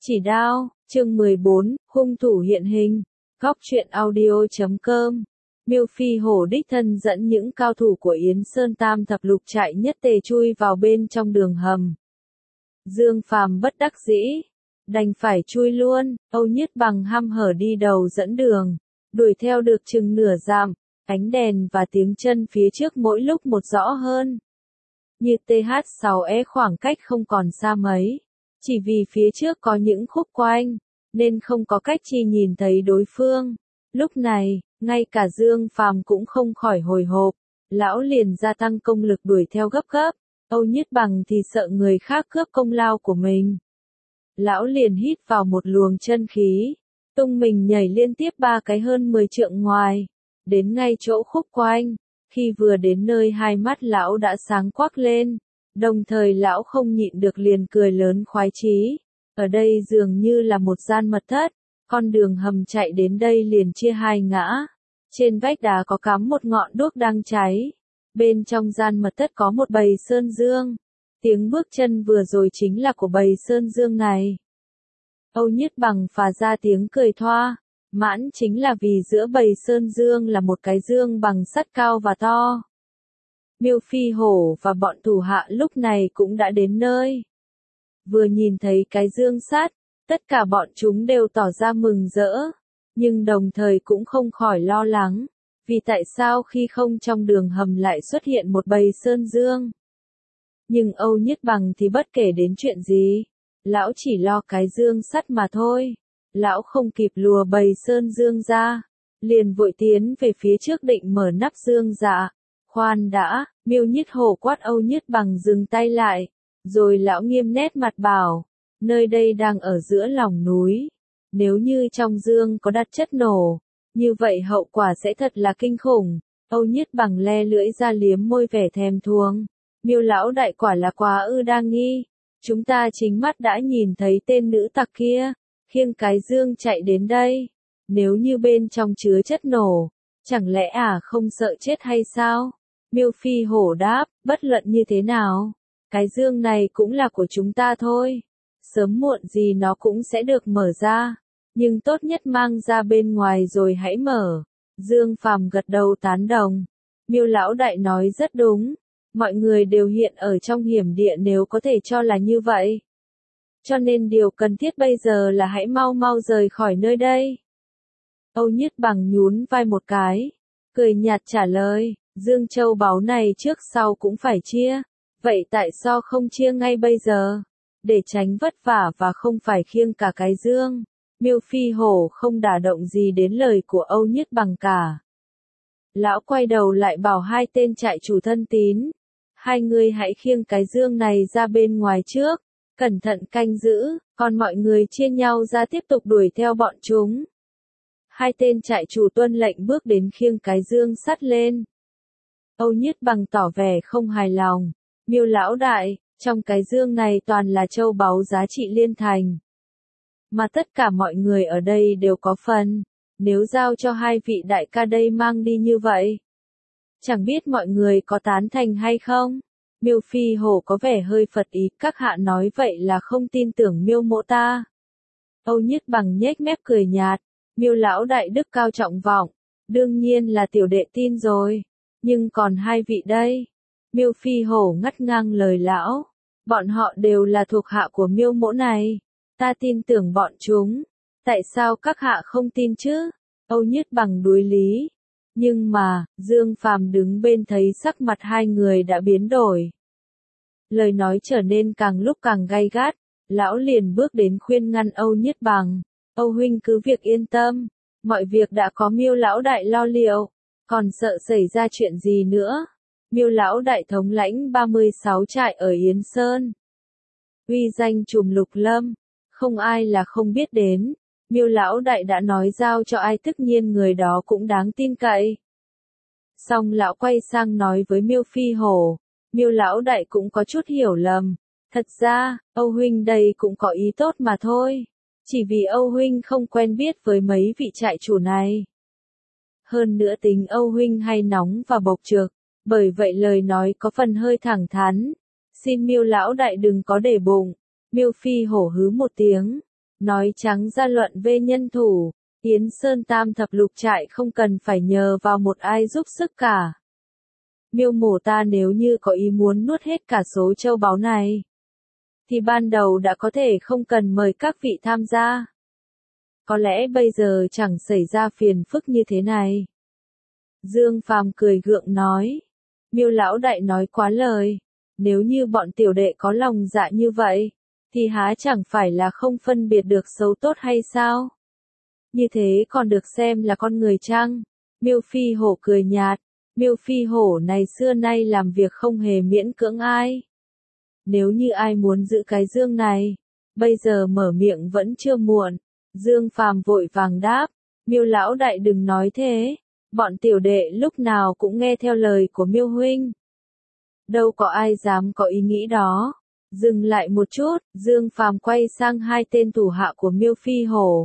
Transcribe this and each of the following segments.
Chỉ đao, chương 14, hung thủ hiện hình. Góc truyện audio.com. Miêu Phi Hổ đích thân dẫn những cao thủ của Yến Sơn Tam thập lục trại nhất tề chui vào bên trong đường hầm. Dương Phàm bất đắc dĩ, đành phải chui luôn. Âu Nhất Bằng hăm hở đi đầu dẫn đường, đuổi theo được chừng nửa dặm, ánh đèn và tiếng chân phía trước mỗi lúc một rõ hơn. Như TH6E khoảng cách không còn xa mấy, chỉ vì phía trước có những khúc quanh, nên không có cách chi nhìn thấy đối phương. Lúc này, ngay cả Dương Phàm cũng không khỏi hồi hộp, lão liền gia tăng công lực đuổi theo gấp gáp. Âu Nhất Bằng thì sợ người khác cướp công lao của mình. Lão liền hít vào một luồng chân khí, tung mình nhảy liên tiếp 3 cái hơn 10 trượng ngoài, đến ngay chỗ khúc quanh. Khi vừa đến nơi hai mắt lão đã sáng quắc lên, đồng thời lão không nhịn được liền cười lớn khoái chí. Ở đây dường như là một gian mật thất, con đường hầm chạy đến đây liền chia hai ngã. Trên vách đá có cắm một ngọn đuốc đang cháy. Bên trong gian mật thất có một bầy sơn dương. Tiếng bước chân vừa rồi chính là của bầy sơn dương này. Âu Nhất Bằng phà ra tiếng cười thoa. Mãn chính là vì giữa bầy sơn dương là một cái dương bằng sắt cao và to. Miêu Phi Hổ và bọn thủ hạ lúc này cũng đã đến nơi. Vừa nhìn thấy cái dương sắt, tất cả bọn chúng đều tỏ ra mừng rỡ, nhưng đồng thời cũng không khỏi lo lắng, vì tại sao khi không trong đường hầm lại xuất hiện một bầy sơn dương. Nhưng Âu Nhất Bằng thì bất kể đến chuyện gì, lão chỉ lo cái dương sắt mà thôi. Lão không kịp lùa bầy sơn dương ra, liền vội tiến về phía trước định mở nắp dương dạ. Khoan đã, Miêu Nhất Hổ quát Âu Nhất Bằng dừng tay lại, rồi lão nghiêm nét mặt bảo, nơi đây đang ở giữa lòng núi, nếu như trong dương có đặt chất nổ, như vậy hậu quả sẽ thật là kinh khủng. Âu Nhất Bằng le lưỡi ra liếm môi vẻ thèm thuồng, Miêu lão đại quả là quá ư đa nghi, chúng ta chính mắt đã nhìn thấy tên nữ tặc kia khiêng cái dương chạy đến đây, nếu như bên trong chứa chất nổ, chẳng lẽ không sợ chết hay sao? Miêu Phi Hổ đáp, bất luận như thế nào, cái dương này cũng là của chúng ta thôi, sớm muộn gì nó cũng sẽ được mở ra, nhưng tốt nhất mang ra bên ngoài rồi hãy mở. Dương Phàm gật đầu tán đồng, Miêu lão đại nói rất đúng, mọi người đều hiện ở trong hiểm địa nếu có thể cho là như vậy. Cho nên điều cần thiết bây giờ là hãy mau mau rời khỏi nơi đây. Âu Nhất Bằng nhún vai một cái, cười nhạt trả lời, dương châu báu này trước sau cũng phải chia, vậy tại sao không chia ngay bây giờ, để tránh vất vả và không phải khiêng cả cái dương. Miêu Phi Hổ không đả động gì đến lời của Âu Nhất Bằng cả. Lão quay đầu lại bảo hai tên trại chủ thân tín, hai người hãy khiêng cái dương này ra bên ngoài trước, cẩn thận canh giữ, còn mọi người chia nhau ra tiếp tục đuổi theo bọn chúng. Hai tên trại chủ tuân lệnh bước đến khiêng cái dương sắt lên. Âu Nhất Bằng tỏ vẻ không hài lòng, Miêu lão đại, trong cái dương này toàn là châu báu giá trị liên thành, mà tất cả mọi người ở đây đều có phần, nếu giao cho hai vị đại ca đây mang đi như vậy, chẳng biết mọi người có tán thành hay không? Miêu Phi Hổ có vẻ hơi phật ý, các hạ nói vậy là không tin tưởng Miêu mỗ ta. Âu Nhất Bằng nhếch mép cười nhạt, Miêu lão đại đức cao trọng vọng, đương nhiên là tiểu đệ tin rồi, nhưng còn hai vị đây. Miêu Phi Hổ ngắt ngang lời lão, bọn họ đều là thuộc hạ của Miêu mỗ này, ta tin tưởng bọn chúng, tại sao các hạ không tin chứ? Âu Nhất Bằng đối lý. Nhưng mà, Dương Phàm đứng bên thấy sắc mặt hai người đã biến đổi. Lời nói trở nên càng lúc càng gay gắt, lão liền bước đến khuyên ngăn Âu Nhất Bằng. Âu huynh cứ việc yên tâm, mọi việc đã có Miêu lão đại lo liệu, còn sợ xảy ra chuyện gì nữa. Miêu lão đại thống lãnh 36 trại ở Yến Sơn, uy danh trùm lục lâm, không ai là không biết đến. Miêu lão đại đã nói giao cho ai tất nhiên người đó cũng đáng tin cậy. Xong lão quay sang nói với Miêu Phi Hổ, Miêu lão đại cũng có chút hiểu lầm, thật ra, Âu huynh đây cũng có ý tốt mà thôi, chỉ vì Âu huynh không quen biết với mấy vị trại chủ này. Hơn nữa tính Âu huynh hay nóng và bộc trực, bởi vậy lời nói có phần hơi thẳng thắn, xin Miêu lão đại đừng có để bụng. Miêu Phi Hổ hứ một tiếng, Nói trắng ra luận về nhân thủ, Yến Sơn Tam thập lục trại không cần phải nhờ vào một ai giúp sức cả. Miêu mổ ta nếu như có ý muốn nuốt hết cả số châu báu này, thì ban đầu đã có thể không cần mời các vị tham gia. Có lẽ bây giờ chẳng xảy ra phiền phức như thế này. Dương Phàm cười gượng nói. Miêu lão đại nói quá lời. Nếu như bọn tiểu đệ có lòng dạ như vậy, thì há chẳng phải là không phân biệt được xấu tốt hay sao? Như thế còn được xem là con người chăng? Miêu Phi Hổ cười nhạt. Miêu Phi Hổ này xưa nay làm việc không hề miễn cưỡng ai. Nếu như ai muốn giữ cái dương này, bây giờ mở miệng vẫn chưa muộn. Dương Phàm vội vàng đáp. Miêu lão đại đừng nói thế. Bọn tiểu đệ lúc nào cũng nghe theo lời của Miêu huynh. Đâu có ai dám có ý nghĩ đó. Dừng lại một chút, Dương Phàm quay sang hai tên thủ hạ của Miêu Phi Hổ.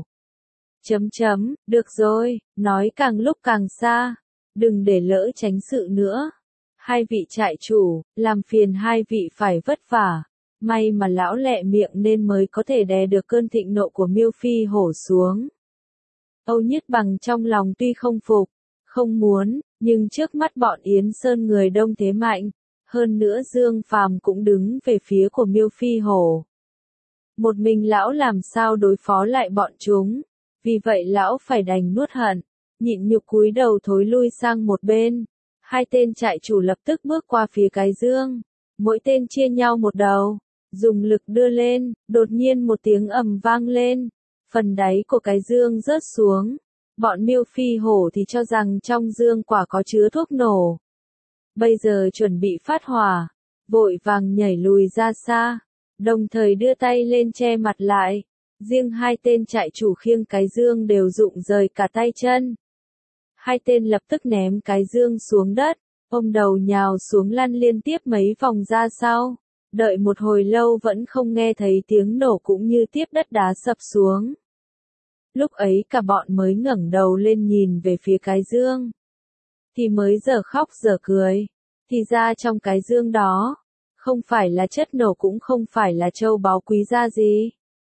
Được rồi, nói càng lúc càng xa. Đừng để lỡ tránh sự nữa. Hai vị trại chủ, làm phiền hai vị phải vất vả. May mà lão lẹ miệng nên mới có thể đè được cơn thịnh nộ của Miêu Phi Hổ xuống. Âu Nhất Bằng trong lòng tuy không phục, không muốn, nhưng trước mắt bọn Yến Sơn người đông thế mạnh, hơn nữa Dương Phàm cũng đứng về phía của Miêu Phi Hổ. Một mình lão làm sao đối phó lại bọn chúng, vì vậy lão phải đành nuốt hận, nhịn nhục cúi đầu thối lui sang một bên. Hai tên trại chủ lập tức bước qua phía cái dương, mỗi tên chia nhau một đầu, dùng lực đưa lên, đột nhiên một tiếng ầm vang lên, phần đáy của cái dương rớt xuống. Bọn Miêu Phi Hổ thì cho rằng trong dương quả có chứa thuốc nổ. Bây giờ chuẩn bị phát hỏa, vội vàng nhảy lùi ra xa, đồng thời đưa tay lên che mặt lại. Riêng hai tên trại chủ khiêng cái dương đều rụng rời cả tay chân. Hai tên lập tức ném cái dương xuống đất, ôm đầu nhào xuống lăn liên tiếp mấy vòng ra sau. Đợi một hồi lâu vẫn không nghe thấy tiếng nổ cũng như tiếp đất đá sập xuống. Lúc ấy cả bọn mới ngẩng đầu lên nhìn về phía cái dương. Thì mới giờ khóc giờ cười. Thì ra trong cái dương đó, không phải là chất nổ cũng không phải là châu báu quý giá gì.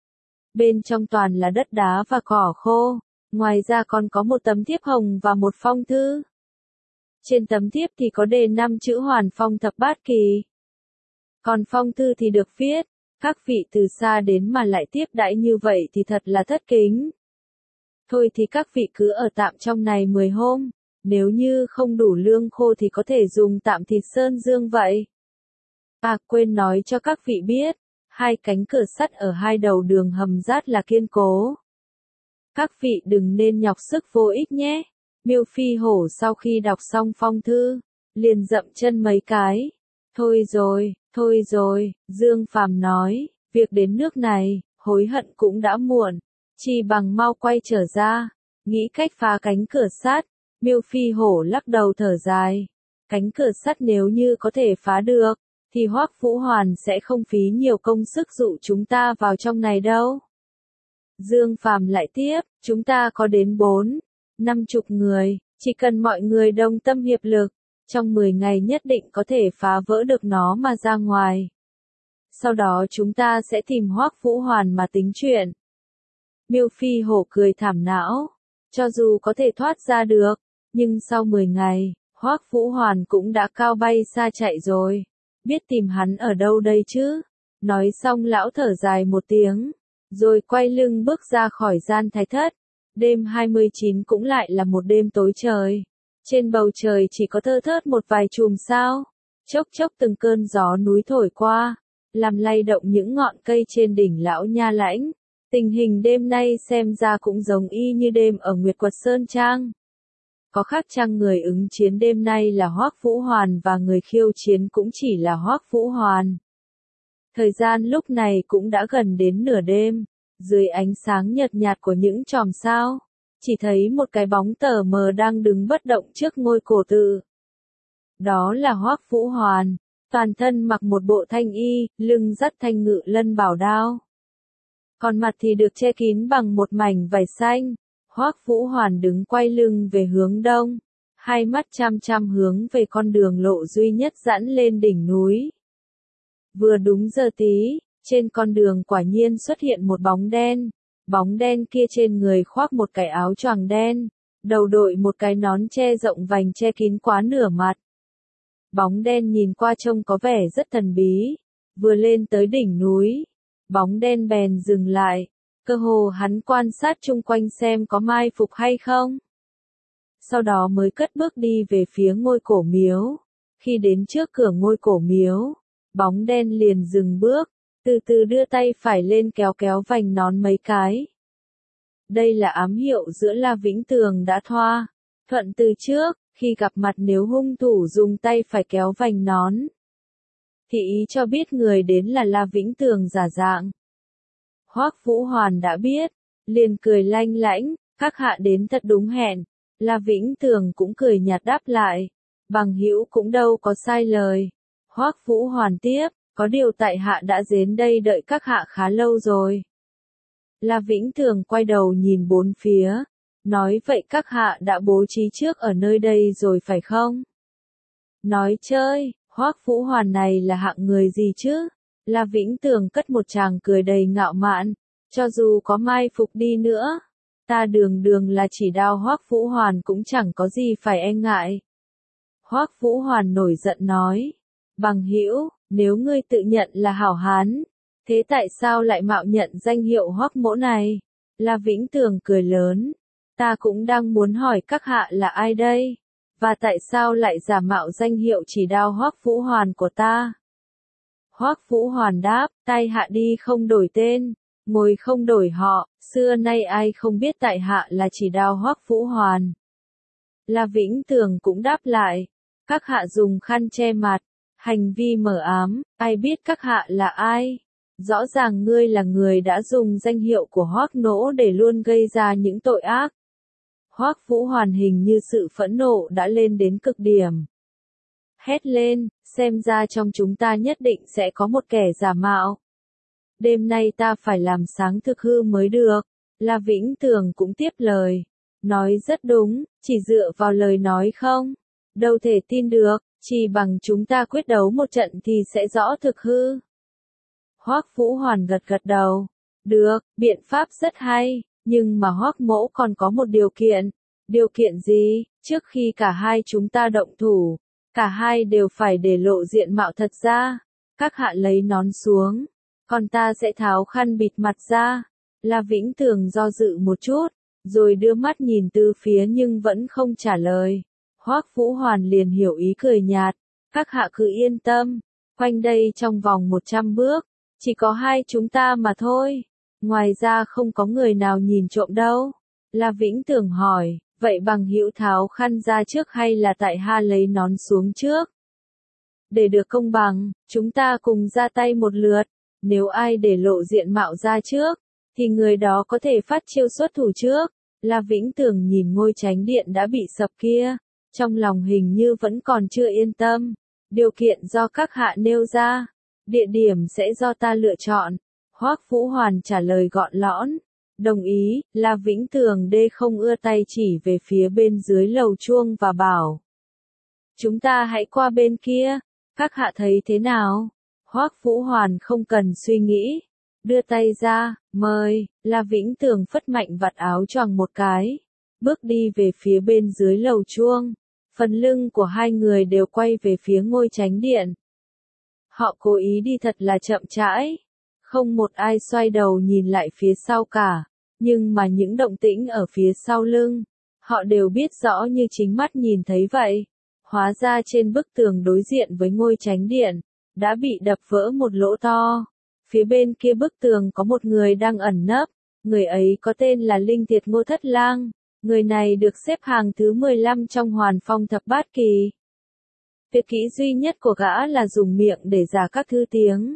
Bên trong toàn là đất đá và cỏ khô. Ngoài ra còn có một tấm thiếp hồng và một phong thư. Trên tấm thiếp thì có đề 5 chữ Hoàn Phong Thập Bát Kỳ. Còn phong thư thì được viết, các vị từ xa đến mà lại tiếp đãi như vậy thì thật là thất kính. Thôi thì các vị cứ ở tạm trong này 10 hôm, nếu như không đủ lương khô thì có thể dùng tạm thịt sơn dương vậy. À quên nói cho các vị biết, hai cánh cửa sắt ở hai đầu đường hầm rất là kiên cố. Các vị đừng nên nhọc sức vô ích nhé. Miêu Phi Hổ sau khi đọc xong phong thư, liền dậm chân mấy cái. Thôi rồi, Dương Phàm nói, việc đến nước này, hối hận cũng đã muộn, chỉ bằng mau quay trở ra, nghĩ cách phá cánh cửa sắt. Miêu Phi Hổ lắc đầu thở dài, cánh cửa sắt nếu như có thể phá được, thì Hoắc Vũ Hoàn sẽ không phí nhiều công sức dụ chúng ta vào trong này đâu. Dương Phàm lại tiếp, chúng ta có đến 40-50 người, chỉ cần mọi người đồng tâm hiệp lực, trong 10 ngày nhất định có thể phá vỡ được nó mà ra ngoài. Sau đó chúng ta sẽ tìm Hoắc Vũ Hoàn mà tính chuyện. Miêu Phi Hổ cười thảm não, cho dù có thể thoát ra được, nhưng sau 10 ngày, Hoắc Vũ Hoàn cũng đã cao bay xa chạy rồi, biết tìm hắn ở đâu đây chứ. Nói xong lão thở dài một tiếng, rồi quay lưng bước ra khỏi gian thái thất. Đêm 29 cũng lại là một đêm tối trời. Trên bầu trời chỉ có thơ thớt một vài chùm sao. Chốc chốc từng cơn gió núi thổi qua, làm lay động những ngọn cây trên đỉnh lão nha lãnh. Tình hình đêm nay xem ra cũng giống y như đêm ở Nguyệt Quật Sơn Trang. Có khác chăng người ứng chiến đêm nay là Hoắc Vũ Hoàn và người khiêu chiến cũng chỉ là Hoắc Vũ Hoàn. Thời gian lúc này cũng đã gần đến nửa đêm, dưới ánh sáng nhợt nhạt của những chòm sao, chỉ thấy một cái bóng tờ mờ đang đứng bất động trước ngôi cổ tự. Đó là Hoắc Vũ Hoàn, toàn thân mặc một bộ thanh y, lưng dắt thanh ngự lân bảo đao. Còn mặt thì được che kín bằng một mảnh vải xanh. Hoắc Vũ Hoàn đứng quay lưng về hướng đông, hai mắt chăm chăm hướng về con đường lộ duy nhất dẫn lên đỉnh núi. Vừa đúng giờ tí, trên con đường quả nhiên xuất hiện một bóng đen, Bóng đen kia trên người khoác một cái áo choàng đen, đầu đội một cái nón che rộng vành che kín quá nửa mặt. Bóng đen nhìn qua trông có vẻ rất thần bí, vừa lên tới đỉnh núi, bóng đen bèn dừng lại, cơ hồ hắn quan sát chung quanh xem có mai phục hay không. Sau đó mới cất bước đi về phía ngôi cổ miếu. Khi đến trước cửa ngôi cổ miếu, bóng đen liền dừng bước, từ từ đưa tay phải lên kéo kéo vành nón mấy cái. Đây là ám hiệu giữa La Vĩnh Tường đã thoa thuận từ trước, khi gặp mặt nếu hung thủ dùng tay phải kéo vành nón, thì ý cho biết người đến là La Vĩnh Tường giả dạng. Hoắc Vũ Hoàn đã biết, liền cười lanh lảnh, các hạ đến thật đúng hẹn. La Vĩnh Tường cũng cười nhạt đáp lại, bằng hữu cũng đâu có sai lời. Hoắc Vũ Hoàn tiếp, có điều tại hạ đã đến đây đợi các hạ khá lâu rồi. La Vĩnh Tường quay đầu nhìn bốn phía, nói vậy các hạ đã bố trí trước ở nơi đây rồi phải không? Nói chơi, Hoắc Vũ Hoàn này là hạng người gì chứ? La Vĩnh Tường cất một tràng cười đầy ngạo mạn, cho dù có mai phục đi nữa, ta đường đường là chỉ đao Hoắc Vũ Hoàn cũng chẳng có gì phải e ngại. Hoắc Vũ Hoàn nổi giận nói, bằng hữu, nếu ngươi tự nhận là hảo hán, thế tại sao lại mạo nhận danh hiệu Hoắc mỗ này? La Vĩnh Tường cười lớn, ta cũng đang muốn hỏi các hạ là ai đây? Và tại sao lại giả mạo danh hiệu chỉ đao Hoắc Vũ Hoàn của ta? Hoắc Vũ Hoàn đáp, tai hạ đi không đổi tên, ngồi không đổi họ, xưa nay ai không biết tại hạ là chỉ đao Hoắc Vũ Hoàn. La Vĩnh Tường cũng đáp lại, các hạ dùng khăn che mặt, hành vi mờ ám, ai biết các hạ là ai? Rõ ràng ngươi là người đã dùng danh hiệu của Hoắc Nỗ để luôn gây ra những tội ác. Hoắc Vũ Hoàn hình như sự phẫn nộ đã lên đến cực điểm. Hét lên, xem ra trong chúng ta nhất định sẽ có một kẻ giả mạo. Đêm nay ta phải làm sáng thực hư mới được. La Vĩnh Tường cũng tiếp lời. Nói rất đúng, chỉ dựa vào lời nói không? Đâu thể tin được, chỉ bằng chúng ta quyết đấu một trận thì sẽ rõ thực hư. Hoắc Vũ Hoàn gật gật đầu. Được, biện pháp rất hay, nhưng mà Hoắc mỗ còn có một điều kiện. Điều kiện gì? Trước khi cả hai chúng ta động thủ, cả hai đều phải để lộ diện mạo thật ra. Các hạ lấy nón xuống, còn ta sẽ tháo khăn bịt mặt ra. La Vĩnh Tường do dự một chút, rồi đưa mắt nhìn từ phía nhưng vẫn không trả lời. Hoắc Vũ Hoàn liền hiểu ý cười nhạt. Các hạ cứ yên tâm, quanh đây trong vòng 100 bước, chỉ có hai chúng ta mà thôi. Ngoài ra không có người nào nhìn trộm đâu. La Vĩnh Tường hỏi, vậy bằng hữu tháo khăn ra trước hay là tại hạ lấy nón xuống trước? Để được công bằng, chúng ta cùng ra tay một lượt. Nếu ai để lộ diện mạo ra trước, thì người đó có thể phát chiêu xuất thủ trước. La Vĩnh Tường nhìn ngôi chánh điện đã bị sập kia, trong lòng hình như vẫn còn chưa yên tâm. Điều kiện do các hạ nêu ra, địa điểm sẽ do ta lựa chọn. Hoắc Vũ Hoàn trả lời gọn lõn. Đồng ý. La Vĩnh Tường không ưa tay chỉ về phía bên dưới lầu chuông và bảo, chúng ta hãy qua bên kia, các hạ thấy thế nào? Hoắc Vũ Hoàn không cần suy nghĩ, đưa tay ra, mời. La Vĩnh Tường phất mạnh vạt áo choàng một cái, bước đi về phía bên dưới lầu chuông. Phần lưng của hai người đều quay về phía ngôi chánh điện. Họ cố ý đi thật là chậm rãi, không một ai xoay đầu nhìn lại phía sau cả, nhưng mà những động tĩnh ở phía sau lưng, họ đều biết rõ như chính mắt nhìn thấy vậy. Hóa ra trên bức tường đối diện với ngôi chánh điện, đã bị đập vỡ một lỗ to. Phía bên kia bức tường có một người đang ẩn nấp, người ấy có tên là Linh Thiệt Ngô Thất Lang. Người này được xếp hàng thứ 15 trong Hoàn Phong Thập Bát Kỳ. Việc kỹ duy nhất của gã là dùng miệng để giả các thứ tiếng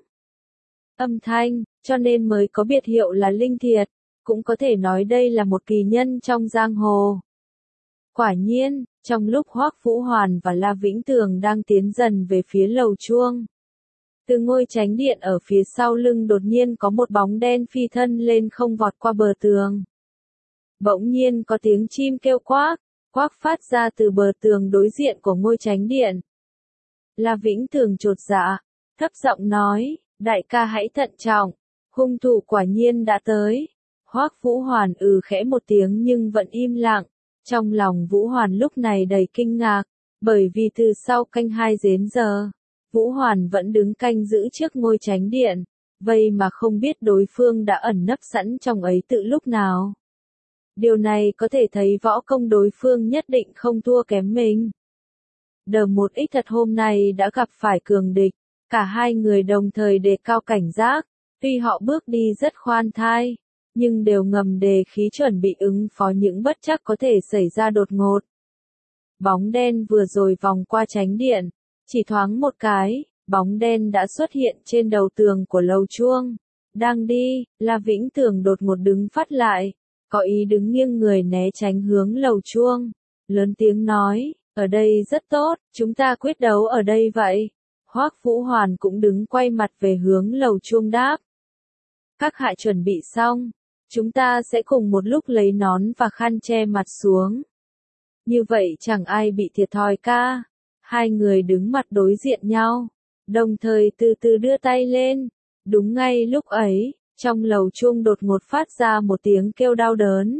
âm thanh, cho nên mới có biệt hiệu là Linh Thiệt, cũng có thể nói đây là một kỳ nhân trong giang hồ. Quả nhiên, trong lúc Hoắc Vũ Hoàn và La Vĩnh Tường đang tiến dần về phía lầu chuông, từ ngôi chánh điện ở phía sau lưng đột nhiên có một bóng đen phi thân lên không vọt qua bờ tường. Bỗng nhiên có tiếng chim kêu quác, quác phát ra từ bờ tường đối diện của ngôi chánh điện. La Vĩnh Tường chột dạ, thấp giọng nói, đại ca hãy thận trọng, hung thủ quả nhiên đã tới. Hoắc Vũ Hoàn khẽ một tiếng nhưng vẫn im lặng. Trong lòng Vũ Hoàn lúc này đầy kinh ngạc, bởi vì từ sau canh 2 đến giờ, Vũ Hoàn vẫn đứng canh giữ trước ngôi chánh điện, vậy mà không biết đối phương đã ẩn nấp sẵn trong ấy từ lúc nào. Điều này có thể thấy võ công đối phương nhất định không thua kém mình. Đờ một ít thật hôm nay đã gặp phải cường địch, cả hai người đồng thời đề cao cảnh giác, tuy họ bước đi rất khoan thai, nhưng đều ngầm đề khí chuẩn bị ứng phó những bất trắc có thể xảy ra đột ngột. Bóng đen vừa rồi vòng qua chánh điện, chỉ thoáng một cái, bóng đen đã xuất hiện trên đầu tường của lầu chuông. Đang đi, La Vĩnh Tường đột ngột đứng phát lại, có ý đứng nghiêng người né tránh hướng lầu chuông, lớn tiếng nói, ở đây rất tốt, chúng ta quyết đấu ở đây vậy. Hoắc Vũ Hoàn cũng đứng quay mặt về hướng lầu chuông đáp. Các hạ chuẩn bị xong, chúng ta sẽ cùng một lúc lấy nón và khăn che mặt xuống. Như vậy chẳng ai bị thiệt thòi ca. Hai người đứng mặt đối diện nhau, đồng thời từ từ đưa tay lên. Đúng ngay lúc ấy, trong lầu chuông đột ngột phát ra một tiếng kêu đau đớn.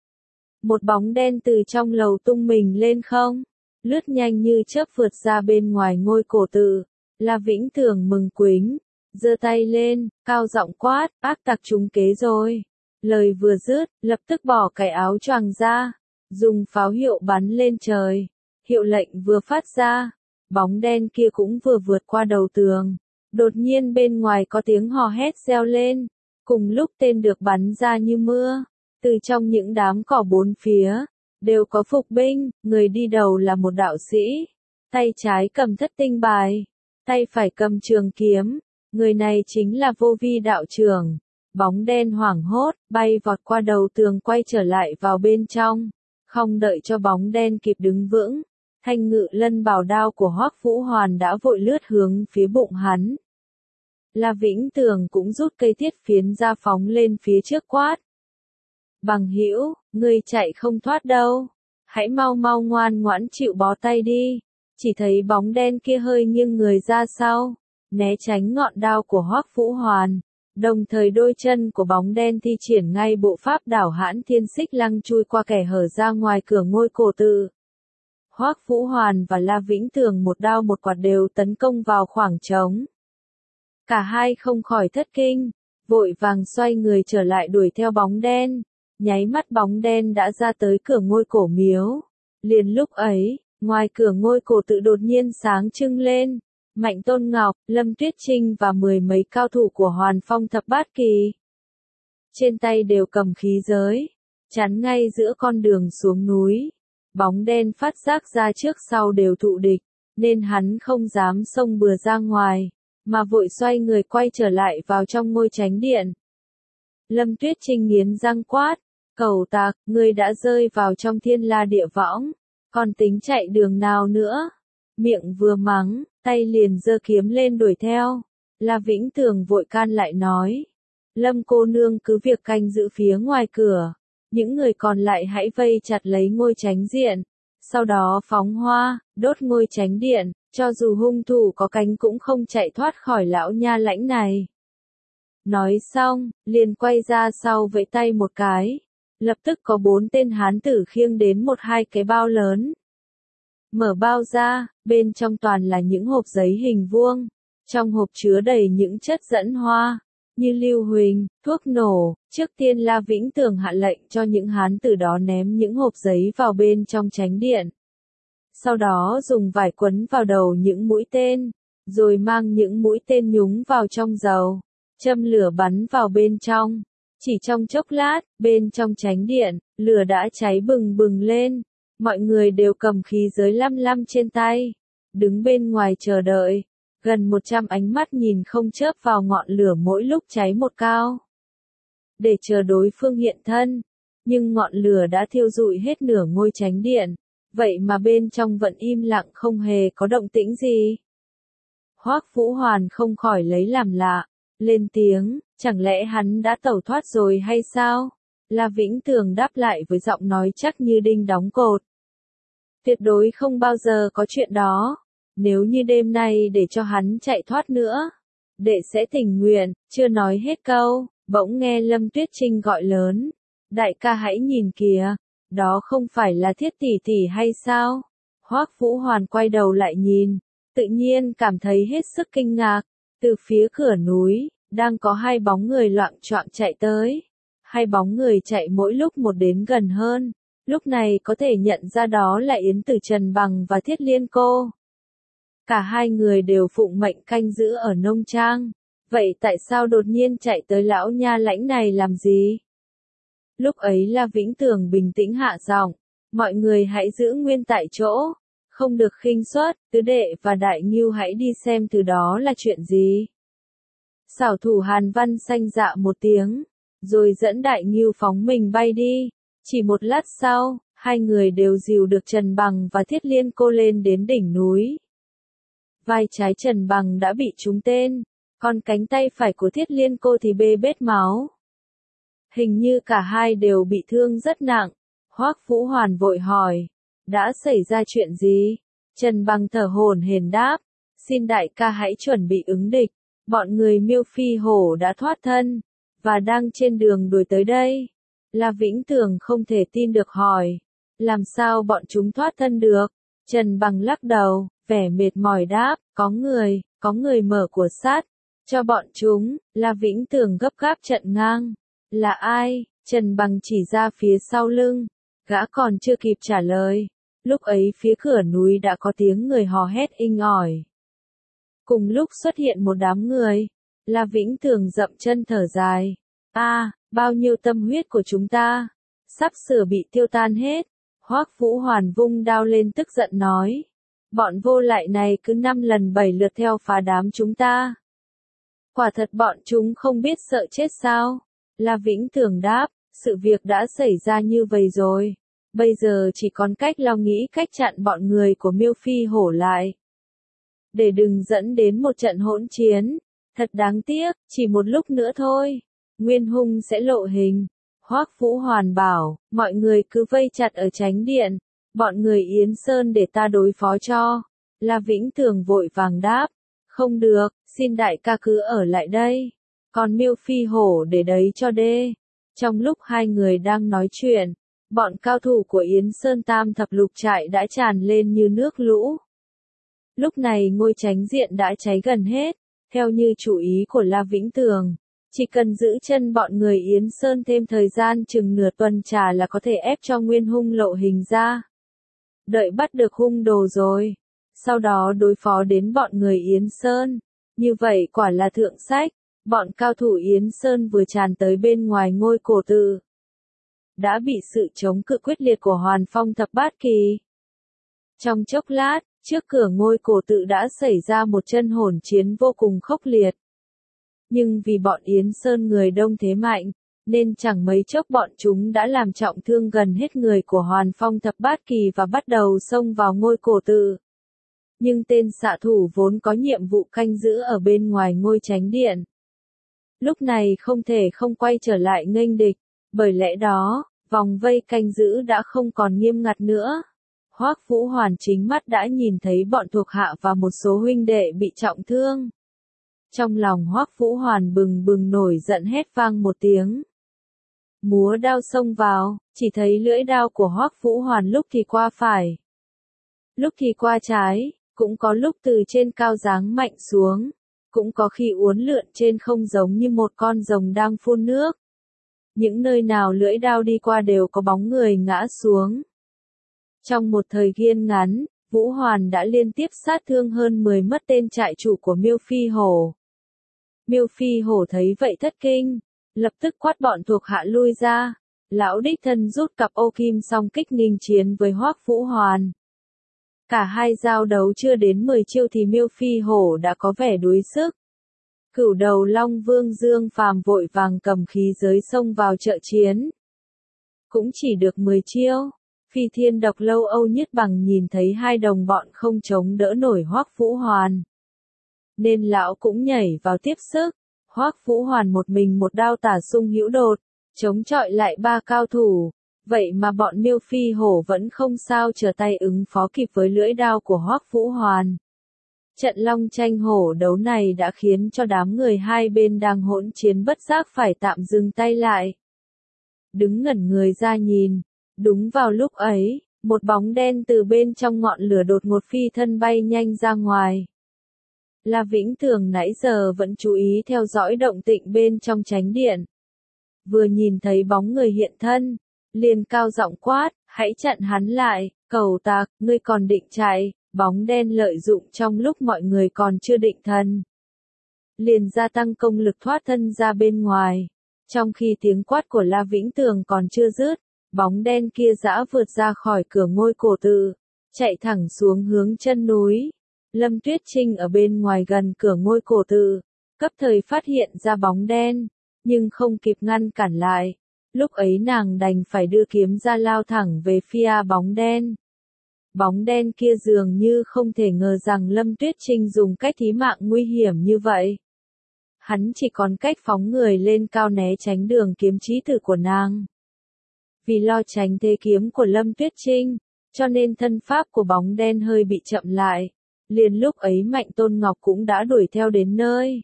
Một bóng đen từ trong lầu tung mình lên không, lướt nhanh như chớp vượt ra bên ngoài ngôi cổ tự. La Vĩnh Tường mừng quính, giơ tay lên, cao giọng quát, ác tặc trúng kế rồi. Lời vừa dứt, lập tức bỏ cái áo choàng ra, dùng pháo hiệu bắn lên trời. Hiệu lệnh vừa phát ra, bóng đen kia cũng vừa vượt qua đầu tường. Đột nhiên bên ngoài có tiếng hò hét reo lên, cùng lúc tên được bắn ra như mưa. Từ trong những đám cỏ bốn phía, đều có phục binh, người đi đầu là một đạo sĩ. Tay trái cầm thất tinh bài, tay phải cầm trường kiếm, người này chính là Vô Vi đạo trưởng. Bóng đen hoảng hốt, bay vọt qua đầu tường quay trở lại vào bên trong. Không đợi cho bóng đen kịp đứng vững, thanh ngự lân bảo đao của Hoắc Vũ Hoàn đã vội lướt hướng phía bụng hắn. La Vĩnh Tường cũng rút cây thiết phiến ra phóng lên phía trước quát. Bằng hữu, ngươi chạy không thoát đâu. Hãy mau mau ngoan ngoãn chịu bó tay đi. Chỉ thấy bóng đen kia hơi nghiêng người ra sau, né tránh ngọn đao của Hoắc Vũ Hoàn. Đồng thời đôi chân của bóng đen thi triển ngay bộ pháp đảo hãn thiên xích lăng chui qua kẻ hở ra ngoài cửa ngôi cổ tự. Hoắc Vũ Hoàn và La Vĩnh Tường một đao một quạt đều tấn công vào khoảng trống. Cả hai không khỏi thất kinh, vội vàng xoay người trở lại đuổi theo bóng đen. Nháy mắt bóng đen đã ra tới cửa ngôi cổ miếu. Liền lúc ấy, ngoài cửa ngôi cổ tự đột nhiên sáng trưng lên. Mạnh Tôn Ngọc, Lâm Tuyết Trinh và mười mấy cao thủ của Hoàn Phong Thập Bát Kỳ. Trên tay đều cầm khí giới, chắn ngay giữa con đường xuống núi. Bóng đen phát giác ra trước sau đều thụ địch, nên hắn không dám xông bừa ra ngoài, mà vội xoay người quay trở lại vào trong ngôi chánh điện. Lâm Tuyết Trinh nghiến răng quát, cẩu tặc, ngươi đã rơi vào trong thiên la địa võng, còn tính chạy đường nào nữa? Miệng vừa mắng, tay liền giơ kiếm lên đuổi theo. La Vĩnh Tường vội can lại nói, Lâm cô nương cứ việc canh giữ phía ngoài cửa, những người còn lại hãy vây chặt lấy ngôi chánh điện, sau đó phóng hoa, đốt ngôi chánh điện, cho dù hung thủ có cánh cũng không chạy thoát khỏi lão nha lãnh này. Nói xong, liền quay ra sau vẫy tay một cái, lập tức có 4 tên hán tử khiêng đến 1-2 cái bao lớn. Mở bao ra, bên trong toàn là những hộp giấy hình vuông, trong hộp chứa đầy những chất dẫn hoa, như lưu huỳnh, thuốc nổ. Trước tiên La Vĩnh Tường hạ lệnh cho những hán tử đó ném những hộp giấy vào bên trong chánh điện. Sau đó dùng vải quấn vào đầu những mũi tên, rồi mang những mũi tên nhúng vào trong dầu, châm lửa bắn vào bên trong. Chỉ trong chốc lát, bên trong chánh điện, lửa đã cháy bừng bừng lên. Mọi người đều cầm khí giới lăm lăm trên tay, đứng bên ngoài chờ đợi. Gần 100 ánh mắt nhìn không chớp vào ngọn lửa mỗi lúc cháy một cao, để chờ đối phương hiện thân. Nhưng ngọn lửa đã thiêu rụi hết nửa ngôi chánh điện, vậy mà bên trong vẫn im lặng không hề có động tĩnh gì. Hoắc Vũ Hoàn không khỏi lấy làm lạ, lên tiếng, chẳng lẽ hắn đã tẩu thoát rồi hay sao? La Vĩnh Tường đáp lại với giọng nói chắc như đinh đóng cột. Tuyệt đối không bao giờ có chuyện đó. Nếu như đêm nay để cho hắn chạy thoát nữa, đệ sẽ tình nguyện. Chưa nói hết câu, Bỗng nghe Lâm Tuyết Trinh gọi lớn. Đại ca hãy nhìn kìa, đó không phải là Thiết tỷ tỷ hay sao? Hoắc Vũ Hoàn quay đầu lại nhìn, tự nhiên cảm thấy hết sức kinh ngạc. Từ phía cửa núi, đang có hai bóng người loạng choạng chạy tới. Hai bóng người chạy mỗi lúc một đến gần hơn. Lúc này có thể nhận ra đó là Yến Tử Trần Bằng và Thiết Liên cô. Cả hai người đều phụng mệnh canh giữ ở nông trang. Vậy tại sao đột nhiên chạy tới lão nha lãnh này làm gì? Lúc ấy La Vĩnh Tường bình tĩnh hạ giọng, mọi người hãy giữ nguyên tại chỗ, không được khinh suất, tứ đệ và đại ngưu hãy đi xem từ đó là chuyện gì. Xảo thủ Hàn Văn xanh dạ một tiếng, rồi dẫn đại ngưu phóng mình bay đi. Chỉ một lát sau, hai người đều dìu được Trần Bằng và Thiết Liên cô lên đến đỉnh núi. Vai trái Trần Bằng đã bị trúng tên, còn cánh tay phải của Thiết Liên cô thì bê bết máu. Hình như cả hai đều bị thương rất nặng. Hoắc Vũ Hoàn vội hỏi, đã xảy ra chuyện gì? Trần Bằng thở hổn hển đáp, xin đại ca hãy chuẩn bị ứng địch. Bọn người Miêu Phi Hổ đã thoát thân, và đang trên đường đuổi tới đây. La Vĩnh Tường không thể tin được hỏi, làm sao bọn chúng thoát thân được? Trần Bằng lắc đầu, vẻ mệt mỏi đáp, có người mở của sát cho bọn chúng. La Vĩnh Tường gấp gáp chặn ngang. Là ai? Trần Bằng chỉ ra phía sau lưng. Gã còn chưa kịp trả lời. Lúc ấy phía cửa núi đã có tiếng người hò hét inh ỏi. Cùng lúc xuất hiện một đám người. La Vĩnh Tường dậm chân thở dài. Bao nhiêu tâm huyết của chúng ta, sắp sửa bị tiêu tan hết. Hoắc Vũ Hoàn vung đao lên tức giận nói. Bọn vô lại này cứ 5 lần 7 lượt theo phá đám chúng ta. Quả thật bọn chúng không biết sợ chết sao? La Vĩnh Tường đáp, sự việc đã xảy ra như vậy rồi. Bây giờ chỉ còn cách lo nghĩ cách chặn bọn người của Miêu Phi Hổ lại. Để đừng dẫn đến một trận hỗn chiến. Thật đáng tiếc, chỉ một lúc nữa thôi. Nguyên Hung sẽ lộ hình. Hoắc Vũ Hoàn bảo, mọi người cứ vây chặt ở Chánh Điện. Bọn người Yến Sơn để ta đối phó cho. La Vĩnh Tường vội vàng đáp. Không được, xin đại ca cứ ở lại đây. Còn Miêu Phi Hổ để đấy cho đê. Trong lúc hai người đang nói chuyện, bọn cao thủ của Yến Sơn Tam Thập Lục Trại đã tràn lên như nước lũ. Lúc này ngôi Chánh Diện đã cháy gần hết. Theo như chủ ý của La Vĩnh Tường, chỉ cần giữ chân bọn người Yến Sơn thêm thời gian chừng nửa tuần trà là có thể ép cho Nguyên Hung lộ hình ra. Đợi bắt được hung đồ rồi, sau đó đối phó đến bọn người Yến Sơn. Như vậy quả là thượng sách. Bọn cao thủ Yến Sơn vừa tràn tới bên ngoài ngôi cổ tự, đã bị sự chống cự quyết liệt của Hoàn Phong Thập Bát Kỳ. Trong chốc lát, trước cửa ngôi cổ tự đã xảy ra một chân hỗn chiến vô cùng khốc liệt. Nhưng vì bọn Yến Sơn người đông thế mạnh, nên chẳng mấy chốc bọn chúng đã làm trọng thương gần hết người của Hoàn Phong Thập Bát Kỳ và bắt đầu xông vào ngôi cổ tự. Nhưng tên xạ thủ vốn có nhiệm vụ canh giữ ở bên ngoài ngôi Chánh Điện, lúc này không thể không quay trở lại nghênh địch, bởi lẽ đó, vòng vây canh giữ đã không còn nghiêm ngặt nữa. Hoắc Vũ Hoàn chính mắt đã nhìn thấy bọn thuộc hạ và một số huynh đệ bị trọng thương. Trong lòng Hoắc Vũ Hoàn bừng bừng nổi giận hét vang một tiếng. Múa đao xông vào, chỉ thấy lưỡi đao của Hoắc Vũ Hoàn lúc thì qua phải, lúc thì qua trái, cũng có lúc từ trên cao giáng mạnh xuống, cũng có khi uốn lượn trên không giống như một con rồng đang phun nước. Những nơi nào lưỡi đao đi qua đều có bóng người ngã xuống. Trong một thời gian ngắn, Vũ Hoàn đã liên tiếp sát thương hơn 10 mất tên trại chủ của Miêu Phi Hổ. Miêu Phi Hổ thấy vậy thất kinh, lập tức quát bọn thuộc hạ lui ra. Lão đích thân rút cặp ô kim song kích nghênh chiến với Hoắc Vũ Hoàn. Cả hai giao đấu chưa đến 10 chiêu thì Miêu Phi Hổ đã có vẻ đuối sức. Cửu đầu Long Vương Dương Phàm vội vàng cầm khí giới xông vào trợ chiến. Cũng chỉ được 10 chiêu, Phi Thiên Độc Lâu Âu Nhất Bằng nhìn thấy hai đồng bọn không chống đỡ nổi Hoắc Vũ Hoàn, nên lão cũng nhảy vào tiếp sức. Hoắc Vũ Hoàn một mình một đao tả sung hữu đột, chống chọi lại ba cao thủ. Vậy mà bọn Miêu Phi Hổ vẫn không sao trở tay ứng phó kịp với lưỡi đao của Hoắc Vũ Hoàn. Trận long tranh hổ đấu này đã khiến cho đám người hai bên đang hỗn chiến bất giác phải tạm dừng tay lại. Đứng ngẩn người ra nhìn, đúng vào lúc ấy, một bóng đen từ bên trong ngọn lửa đột ngột phi thân bay nhanh ra ngoài. La Vĩnh Tường nãy giờ vẫn chú ý theo dõi động tĩnh bên trong chánh điện. Vừa nhìn thấy bóng người hiện thân, liền cao giọng quát, hãy chặn hắn lại, cẩu tạc, ngươi còn định chạy. Bóng đen lợi dụng trong lúc mọi người còn chưa định thần, liền gia tăng công lực thoát thân ra bên ngoài. Trong khi tiếng quát của La Vĩnh Tường còn chưa dứt, bóng đen kia dã vượt ra khỏi cửa ngôi cổ tự, chạy thẳng xuống hướng chân núi. Lâm Tuyết Trinh ở bên ngoài gần cửa ngôi cổ tự, cấp thời phát hiện ra bóng đen, nhưng không kịp ngăn cản lại. Lúc ấy nàng đành phải đưa kiếm ra lao thẳng về phía bóng đen. Bóng đen kia dường như không thể ngờ rằng Lâm Tuyết Trinh dùng cách thí mạng nguy hiểm như vậy. Hắn chỉ còn cách phóng người lên cao né tránh đường kiếm chí tử của nàng. Vì lo tránh thế kiếm của Lâm Tuyết Trinh, cho nên thân pháp của bóng đen hơi bị chậm lại. Liền lúc ấy Mạnh Tôn Ngọc cũng đã đuổi theo đến nơi.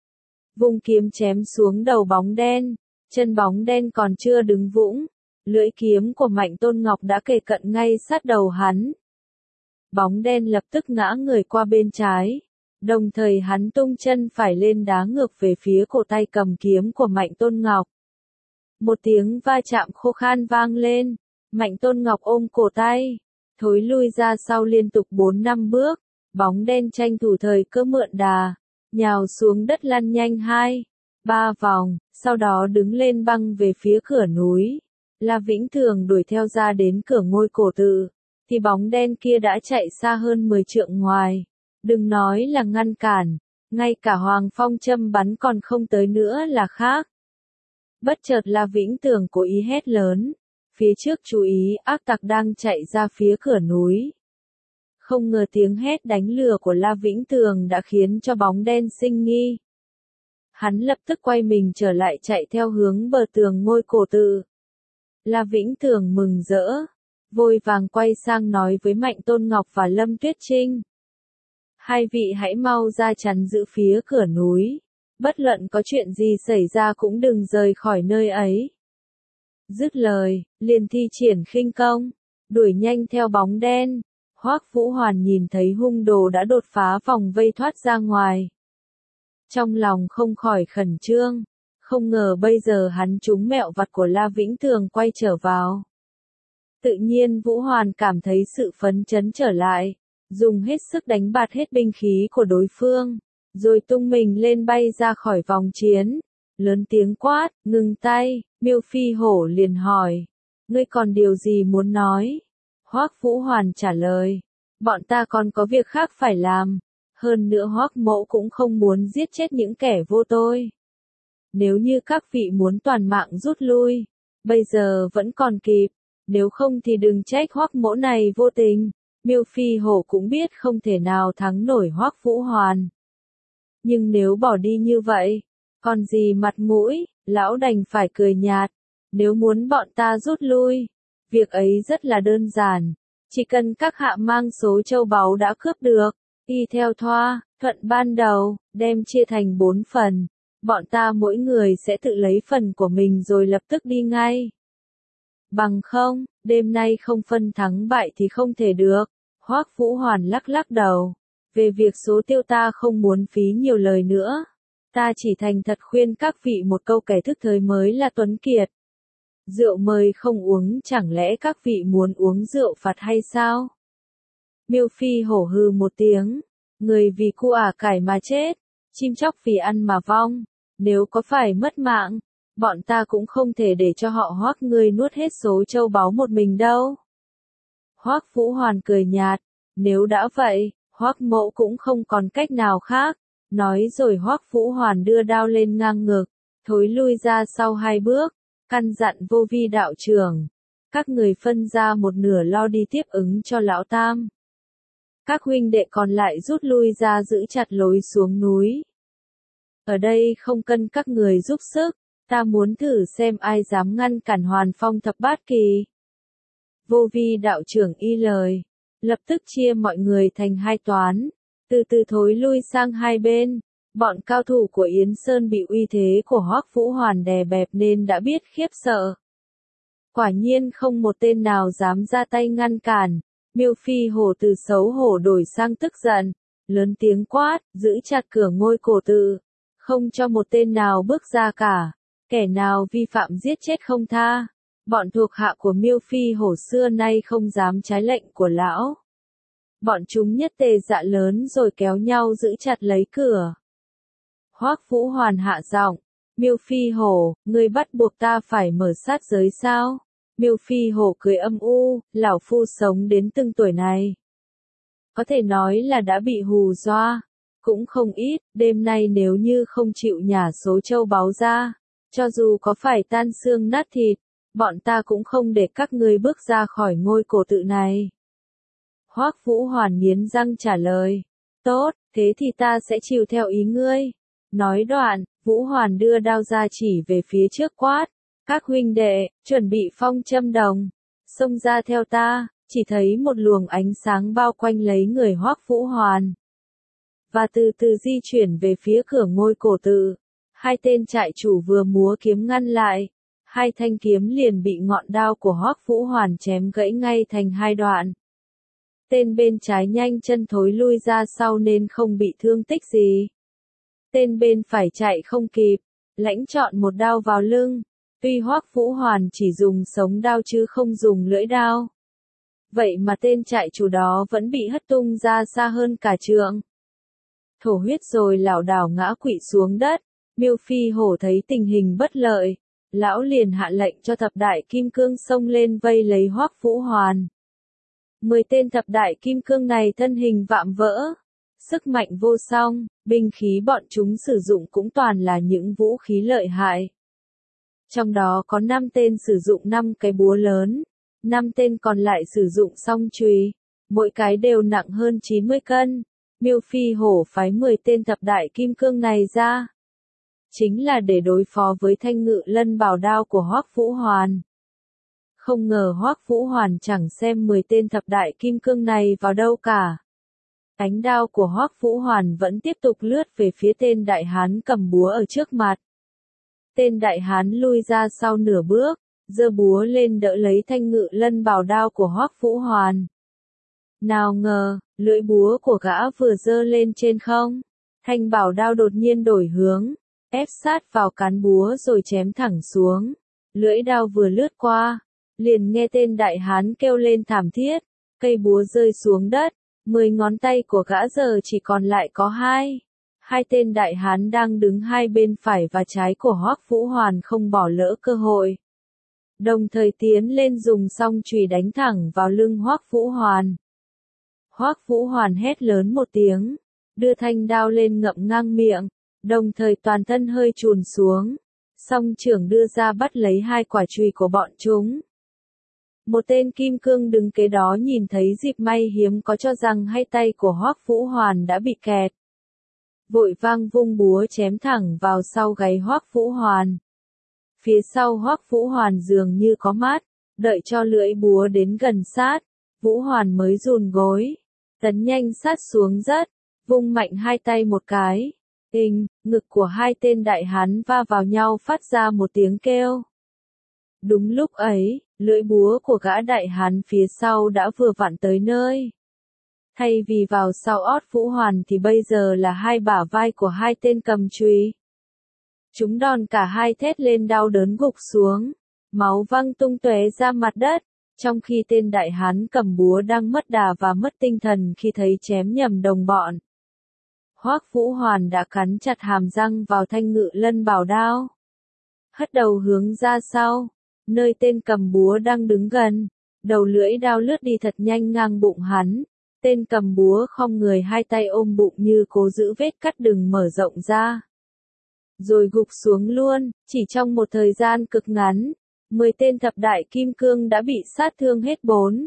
Vung kiếm chém xuống đầu bóng đen, chân bóng đen còn chưa đứng vững. Lưỡi kiếm của Mạnh Tôn Ngọc đã kề cận ngay sát đầu hắn. Bóng đen lập tức ngã người qua bên trái. Đồng thời hắn tung chân phải lên đá ngược về phía cổ tay cầm kiếm của Mạnh Tôn Ngọc. Một tiếng va chạm khô khan vang lên. Mạnh Tôn Ngọc ôm cổ tay, thối lui ra sau liên tục 4-5 bước. Bóng đen tranh thủ thời cơ mượn đà, nhào xuống đất lăn nhanh 2-3 vòng, sau đó đứng lên băng về phía cửa núi. La Vĩnh Tường đuổi theo ra đến cửa ngôi cổ tự, thì bóng đen kia đã chạy xa hơn 10 trượng ngoài. Đừng nói là ngăn cản, ngay cả Hoàng Phong châm bắn còn không tới nữa là khác. Bất chợt La Vĩnh Tường cố ý hét lớn, phía trước chú ý ác tặc đang chạy ra phía cửa núi. Không ngờ tiếng hét đánh lừa của La Vĩnh Tường đã khiến cho bóng đen sinh nghi. Hắn lập tức quay mình trở lại chạy theo hướng bờ tường ngôi cổ tự. La Vĩnh Tường mừng rỡ, vội vàng quay sang nói với Mạnh Tôn Ngọc và Lâm Tuyết Trinh. Hai vị hãy mau ra chắn giữ phía cửa núi, bất luận có chuyện gì xảy ra cũng đừng rời khỏi nơi ấy. Dứt lời, liền thi triển khinh công, đuổi nhanh theo bóng đen. Hoắc Vũ Hoàn nhìn thấy hung đồ đã đột phá vòng vây thoát ra ngoài. Trong lòng không khỏi khẩn trương, không ngờ bây giờ hắn trúng mẹo vặt của La Vĩnh Tường quay trở vào. Tự nhiên Vũ Hoàn cảm thấy sự phấn chấn trở lại, dùng hết sức đánh bạt hết binh khí của đối phương, rồi tung mình lên bay ra khỏi vòng chiến. Lớn tiếng quát, ngừng tay. Miêu Phi Hổ liền hỏi, ngươi còn điều gì muốn nói? Hoắc Vũ Hoàn trả lời, bọn ta còn có việc khác phải làm, hơn nữa Hoắc Mỗ cũng không muốn giết chết những kẻ vô tội. Nếu như các vị muốn toàn mạng rút lui, bây giờ vẫn còn kịp, nếu không thì đừng trách Hoắc Mỗ này vô tình. Miêu Phi Hổ cũng biết không thể nào thắng nổi Hoắc Vũ Hoàn. Nhưng nếu bỏ đi như vậy, còn gì mặt mũi, lão đành phải cười nhạt. Nếu muốn bọn ta rút lui, việc ấy rất là đơn giản, chỉ cần các hạ mang số châu báu đã cướp được, y theo thỏa thuận ban đầu, đem chia thành 4 phần, bọn ta mỗi người sẽ tự lấy phần của mình rồi lập tức đi ngay. Bằng không, đêm nay không phân thắng bại thì không thể được. Hoắc Vũ Hoàn lắc lắc đầu, về việc số tiêu ta không muốn phí nhiều lời nữa. Ta chỉ thành thật khuyên các vị một câu, kẻ thức thời mới là tuấn kiệt. Rượu mời không uống, chẳng lẽ các vị muốn uống rượu phạt hay sao? Miêu Phi Hổ hừ một tiếng, người vì cua cải mà chết, chim chóc vì ăn mà vong, nếu có phải mất mạng, bọn ta cũng không thể để cho họ Hoắc ngươi nuốt hết số châu báu một mình đâu. Hoắc Vũ Hoàn cười nhạt, nếu đã vậy, Hoắc Mỗ cũng không còn cách nào khác. Nói rồi Hoắc Vũ Hoàn đưa đao lên ngang ngực, thối lui ra sau 2 bước, căn dặn Vô Vi đạo trưởng. Các người phân ra một nửa lo đi tiếp ứng cho lão tam. Các huynh đệ còn lại rút lui ra giữ chặt lối xuống núi. Ở đây không cần các người giúp sức, ta muốn thử xem ai dám ngăn cản Hoàn Phong thập bát kỳ. Vô Vi đạo trưởng y lời, lập tức chia mọi người thành 2 toán. từ từ thối lui sang hai bên. Bọn cao thủ của Yến Sơn bị uy thế của Hoắc Vũ Hoàn đè bẹp nên đã biết khiếp sợ. Quả nhiên không một tên nào dám ra tay ngăn cản. Miêu Phi Hổ từ xấu hổ đổi sang tức giận, lớn tiếng quát, giữ chặt cửa ngôi cổ tự, không cho một tên nào bước ra cả, kẻ nào vi phạm giết chết không tha. Bọn thuộc hạ của Miêu Phi Hổ xưa nay không dám trái lệnh của lão. Bọn chúng nhất tề dạ lớn rồi kéo nhau giữ chặt lấy cửa. Hoắc Vũ Hoàn hạ giọng, Miêu Phi Hổ, ngươi bắt buộc ta phải mở sát giới sao? Miêu Phi Hổ cười âm u, lão phu sống đến từng tuổi này. Có thể nói là đã bị hù dọa, cũng không ít, đêm nay nếu như không chịu nhả số châu báu ra, cho dù có phải tan xương nát thịt, bọn ta cũng không để các ngươi bước ra khỏi ngôi cổ tự này. Hoắc Vũ Hoàn nghiến răng trả lời, tốt, thế thì ta sẽ chịu theo ý ngươi. Nói đoạn, Vũ Hoàn đưa đao ra chỉ về phía trước quát, các huynh đệ, chuẩn bị phong châm đồng, xông ra theo ta. Chỉ thấy một luồng ánh sáng bao quanh lấy người Hoắc Vũ Hoàn, và từ từ di chuyển về phía cửa ngôi cổ tự. Hai tên trại chủ vừa múa kiếm ngăn lại, hai thanh kiếm liền bị ngọn đao của Hoắc Vũ Hoàn chém gãy ngay thành hai đoạn. Tên bên trái nhanh chân thối lui ra sau nên không bị thương tích gì. Tên bên phải chạy không kịp, lãnh chọn một đao vào lưng. Tuy Hoắc Vũ Hoàn chỉ dùng sống đao chứ không dùng lưỡi đao, vậy mà tên trại chủ đó vẫn bị hất tung ra xa hơn cả trượng. Thổ huyết rồi lảo đảo ngã quỵ xuống đất. Miêu Phi Hổ thấy tình hình bất lợi, lão liền hạ lệnh cho thập đại kim cương xông lên vây lấy Hoắc Vũ Hoàn. 10 tên thập đại kim cương này thân hình vạm vỡ, sức mạnh vô song, binh khí bọn chúng sử dụng cũng toàn là những vũ khí lợi hại. Trong đó có 5 tên sử dụng 5 cái búa lớn, 5 tên còn lại sử dụng song chùy, mỗi cái đều nặng hơn 90 cân. Miêu Phi Hổ phái 10 tên thập đại kim cương này ra, chính là để đối phó với thanh ngự lân bảo đao của Hoắc Vũ Hoàn. Không ngờ Hoắc Vũ Hoàn chẳng xem 10 tên thập đại kim cương này vào đâu cả. Ánh đao của Hoắc Vũ Hoàn vẫn tiếp tục lướt về phía tên đại hán cầm búa ở trước mặt. Tên đại hán lui ra sau nửa bước, giơ búa lên đỡ lấy thanh ngự lân bảo đao của Hoắc Vũ Hoàn. Nào ngờ, lưỡi búa của gã vừa giơ lên trên không, thanh bảo đao đột nhiên đổi hướng, ép sát vào cán búa rồi chém thẳng xuống. Lưỡi đao vừa lướt qua, liền nghe tên đại hán kêu lên thảm thiết, cây búa rơi xuống đất, 10 ngón tay của gã giờ chỉ còn lại có 2. Hai tên đại hán đang đứng hai bên phải và trái của Hoắc Vũ Hoàn không bỏ lỡ cơ hội, đồng thời tiến lên dùng song chùy đánh thẳng vào lưng Hoắc Vũ Hoàn. Hoắc Vũ Hoàn hét lớn một tiếng, đưa thanh đao lên ngậm ngang miệng, đồng thời toàn thân hơi chùn xuống, song trưởng đưa ra bắt lấy hai quả chùy của bọn chúng. Một tên kim cương đứng kế đó nhìn thấy dịp may hiếm có cho rằng hai tay của Hoắc Vũ Hoàn đã bị kẹt, vội vang vung búa chém thẳng vào sau gáy Hoắc Vũ Hoàn. Phía sau Hoắc Vũ Hoàn dường như có mắt, đợi cho lưỡi búa đến gần sát, Vũ Hoàn mới rùn gối, tấn nhanh sát xuống đất, vung mạnh hai tay một cái. Ngực của hai tên đại hán va vào nhau phát ra một tiếng kêu. Đúng lúc ấy, lưỡi búa của gã đại hán phía sau đã vừa vặn tới nơi. Thay vì vào sau ót Vũ Hoàn thì bây giờ là hai bả vai của hai tên cầm chùy. Chúng đòn cả hai thét lên đau đớn gục xuống, máu văng tung tóe ra mặt đất, trong khi tên đại hán cầm búa đang mất đà và mất tinh thần khi thấy chém nhầm đồng bọn. Hoắc Vũ Hoàn đã cắn chặt hàm răng vào thanh ngự lân bảo đao, hất đầu hướng ra sau, nơi tên cầm búa đang đứng gần, đầu lưỡi đao lướt đi thật nhanh ngang bụng hắn. Tên cầm búa khom người hai tay ôm bụng như cố giữ vết cắt đừng mở rộng ra, rồi gục xuống luôn. Chỉ trong một thời gian cực ngắn, 10 tên thập đại kim cương đã bị sát thương hết 4.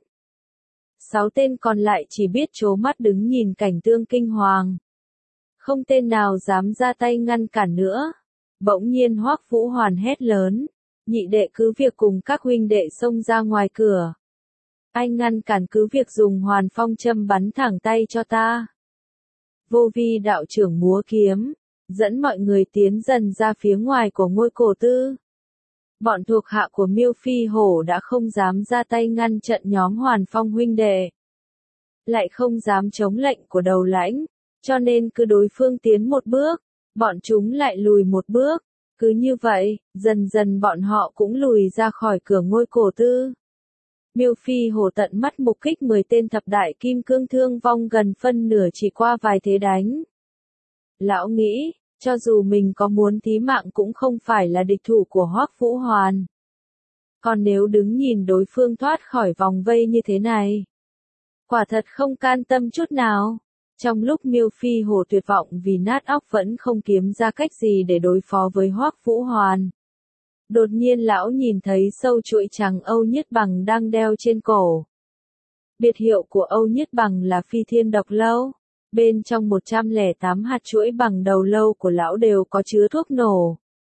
6 tên còn lại chỉ biết trố mắt đứng nhìn cảnh tượng kinh hoàng. Không tên nào dám ra tay ngăn cản nữa. Bỗng nhiên Hoắc Vũ Hoàn hét lớn, nhị đệ cứ việc cùng các huynh đệ xông ra ngoài cửa. Anh ngăn cản cứ việc dùng Hoàn Phong châm bắn thẳng tay cho ta. Vô Vi đạo trưởng múa kiếm, dẫn mọi người tiến dần ra phía ngoài của ngôi cổ tư. Bọn thuộc hạ của Miêu Phi Hổ đã không dám ra tay ngăn trận nhóm Hoàn Phong huynh đệ, lại không dám chống lệnh của đầu lãnh, cho nên cứ đối phương tiến một bước, bọn chúng lại lùi một bước. Cứ như vậy, dần dần bọn họ cũng lùi ra khỏi cửa ngôi cổ tư. Miêu Phi Hổ tận mắt mục kích 10 tên thập đại kim cương thương vong gần phân nửa chỉ qua vài thế đánh. Lão nghĩ, cho dù mình có muốn thí mạng cũng không phải là địch thủ của Hoắc Vũ Hoàn. Còn nếu đứng nhìn đối phương thoát khỏi vòng vây như thế này, quả thật không can tâm chút nào. Trong lúc Miêu Phi Hổ tuyệt vọng vì nát óc vẫn không kiếm ra cách gì để đối phó với Hoắc Vũ Hoàn, đột nhiên lão nhìn thấy sâu chuỗi trắng Âu Nhất Bằng đang đeo trên cổ. Biệt hiệu của Âu Nhất Bằng là Phi Thiên Độc Lâu. Bên trong 108 hạt chuỗi bằng đầu lâu của lão đều có chứa thuốc nổ.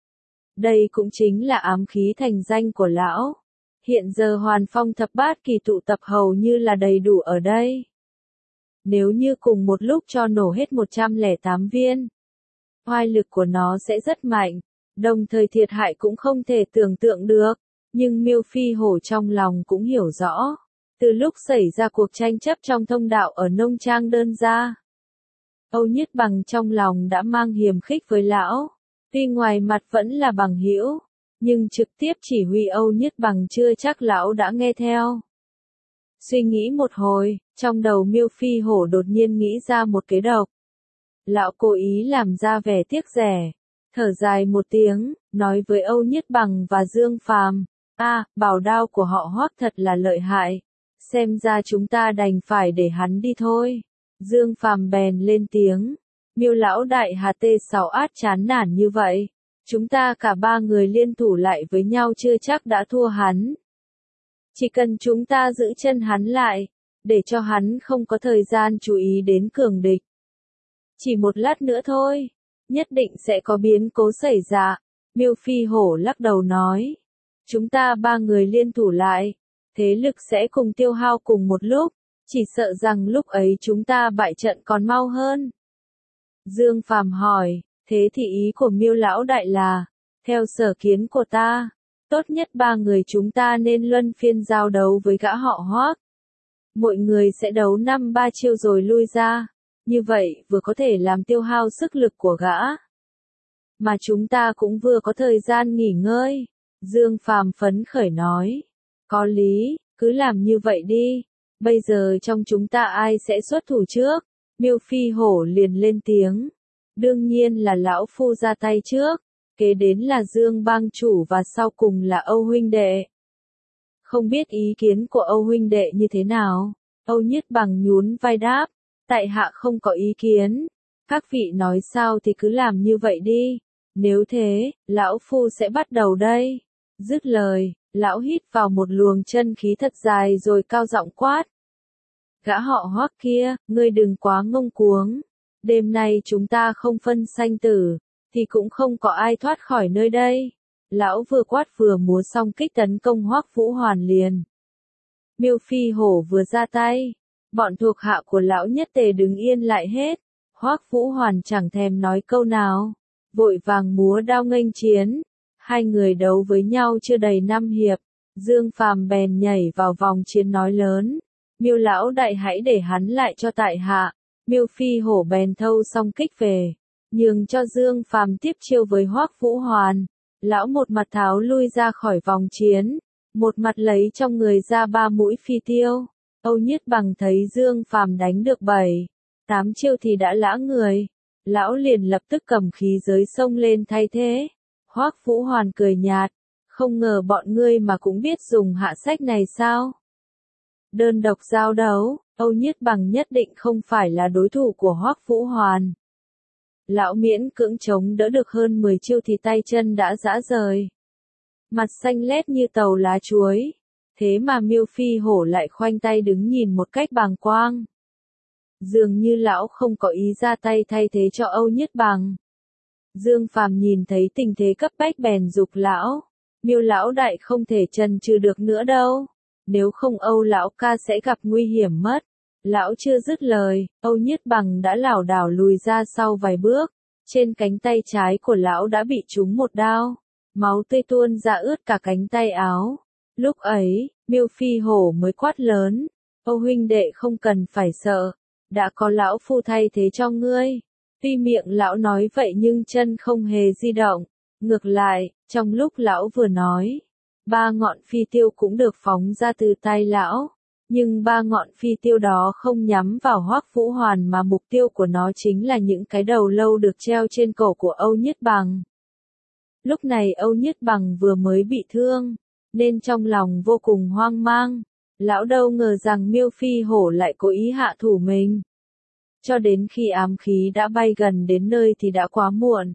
Đây cũng chính là ám khí thành danh của lão. Hiện giờ Hoàn Phong thập bát kỳ tụ tập hầu như là đầy đủ ở đây. Nếu như cùng một lúc cho nổ hết 108 viên, oai lực của nó sẽ rất mạnh, đồng thời thiệt hại cũng không thể tưởng tượng được. Nhưng Miêu Phi Hổ trong lòng cũng hiểu rõ. Từ lúc xảy ra cuộc tranh chấp trong thông đạo ở nông trang đơn gia, Âu Nhất Bằng trong lòng đã mang hiềm khích với lão. Tuy ngoài mặt vẫn là bằng hữu, nhưng trực tiếp chỉ huy Âu Nhất Bằng chưa chắc lão đã nghe theo. Suy nghĩ một hồi, trong đầu Miêu Phi Hổ đột nhiên nghĩ ra một kế độc. Lão cố ý làm ra vẻ tiếc rẻ, thở dài một tiếng, nói với Âu Nhất Bằng và Dương Phàm, bảo đao của họ Hoắc thật là lợi hại, xem ra chúng ta đành phải để hắn đi thôi. Dương Phàm bèn lên tiếng, Miêu lão đại hà T6 át chán nản như vậy, chúng ta cả ba người liên thủ lại với nhau chưa chắc đã thua hắn. Chỉ cần chúng ta giữ chân hắn lại, để cho hắn không có thời gian chú ý đến cường địch. Chỉ một lát nữa thôi, nhất định sẽ có biến cố xảy ra. Miêu Phi Hổ lắc đầu nói, chúng ta ba người liên thủ lại, thế lực sẽ cùng tiêu hao cùng một lúc, chỉ sợ rằng lúc ấy chúng ta bại trận còn mau hơn. Dương Phàm hỏi, thế thì ý của Miêu lão đại là, theo sở kiến của ta, tốt nhất ba người chúng ta nên luân phiên giao đấu với gã họ Hoắc. Mỗi người sẽ đấu 5-3 chiêu rồi lui ra, như vậy vừa có thể làm tiêu hao sức lực của gã, mà chúng ta cũng vừa có thời gian nghỉ ngơi. Dương Phàm phấn khởi nói, có lý, cứ làm như vậy đi. Bây giờ trong chúng ta ai sẽ xuất thủ trước? Miêu Phi Hổ liền lên tiếng. Đương nhiên là lão phu ra tay trước, kế đến là Dương bang chủ và sau cùng là Âu huynh đệ. Không biết ý kiến của Âu huynh đệ như thế nào? Âu Nhất Bằng nhún vai đáp, tại hạ không có ý kiến. Các vị nói sao thì cứ làm như vậy đi. Nếu thế, lão phu sẽ bắt đầu đây. Dứt lời, lão hít vào một luồng chân khí thật dài rồi cao giọng quát. Gã họ Hoắc kia, ngươi đừng quá ngông cuống. Đêm nay chúng ta không phân sanh tử, thì cũng không có ai thoát khỏi nơi đây. Lão vừa quát vừa múa xong kích tấn công Hoắc Vũ Hoàn liền. Miêu Phi Hổ vừa ra tay, bọn thuộc hạ của lão nhất tề đứng yên lại hết. Hoắc Vũ Hoàn chẳng thèm nói câu nào, vội vàng múa đao nghênh chiến. Hai người đấu với nhau chưa đầy 5 hiệp, Dương Phàm bèn nhảy vào vòng chiến nói lớn, Miêu lão đại hãy để hắn lại cho tại hạ. Miêu Phi Hổ bèn thâu xong kích về, nhường cho Dương Phàm tiếp chiêu với Hoắc Vũ Hoàn. Lão một mặt tháo lui ra khỏi vòng chiến, một mặt lấy trong người ra 3 mũi phi tiêu. Âu Nhất Bằng thấy Dương Phàm đánh được 7-8 chiêu thì đã lã người, lão liền lập tức cầm khí giới xông lên thay thế. Hoắc Vũ Hoàn cười nhạt, không ngờ bọn ngươi mà cũng biết dùng hạ sách này sao? Đơn độc giao đấu, Âu Nhất Bằng nhất định không phải là đối thủ của Hoắc Vũ Hoàn. Lão miễn cưỡng chống đỡ được hơn 10 chiêu thì tay chân đã rã rời. Mặt xanh lét như tàu lá chuối. Thế mà Miêu Phi Hổ lại khoanh tay đứng nhìn một cách bàng quang. Dường như lão không có ý ra tay thay thế cho Âu Nhất Bằng. Dương Phàm nhìn thấy tình thế cấp bách bèn giục lão. Miêu lão đại không thể chần chừ được nữa đâu. Nếu không Âu lão ca sẽ gặp nguy hiểm mất. Lão chưa dứt lời, Âu Nhất Bằng đã lảo đảo lùi ra sau vài bước. Trên cánh tay trái của lão đã bị trúng một đao. Máu tươi tuôn ra ướt cả cánh tay áo. Lúc ấy, Miêu Phi Hổ mới quát lớn. Âu huynh đệ không cần phải sợ. Đã có lão phu thay thế cho ngươi. Tuy miệng lão nói vậy nhưng chân không hề di động. Ngược lại, trong lúc lão vừa nói, 3 ngọn phi tiêu cũng được phóng ra từ tay lão. Nhưng 3 ngọn phi tiêu đó không nhắm vào Hoắc Vũ Hoàn mà mục tiêu của nó chính là những cái đầu lâu được treo trên cổ của Âu Nhất Bằng. Lúc này Âu Nhất Bằng vừa mới bị thương, nên trong lòng vô cùng hoang mang. Lão đâu ngờ rằng Miêu Phi Hổ lại cố ý hạ thủ mình. Cho đến khi ám khí đã bay gần đến nơi thì đã quá muộn.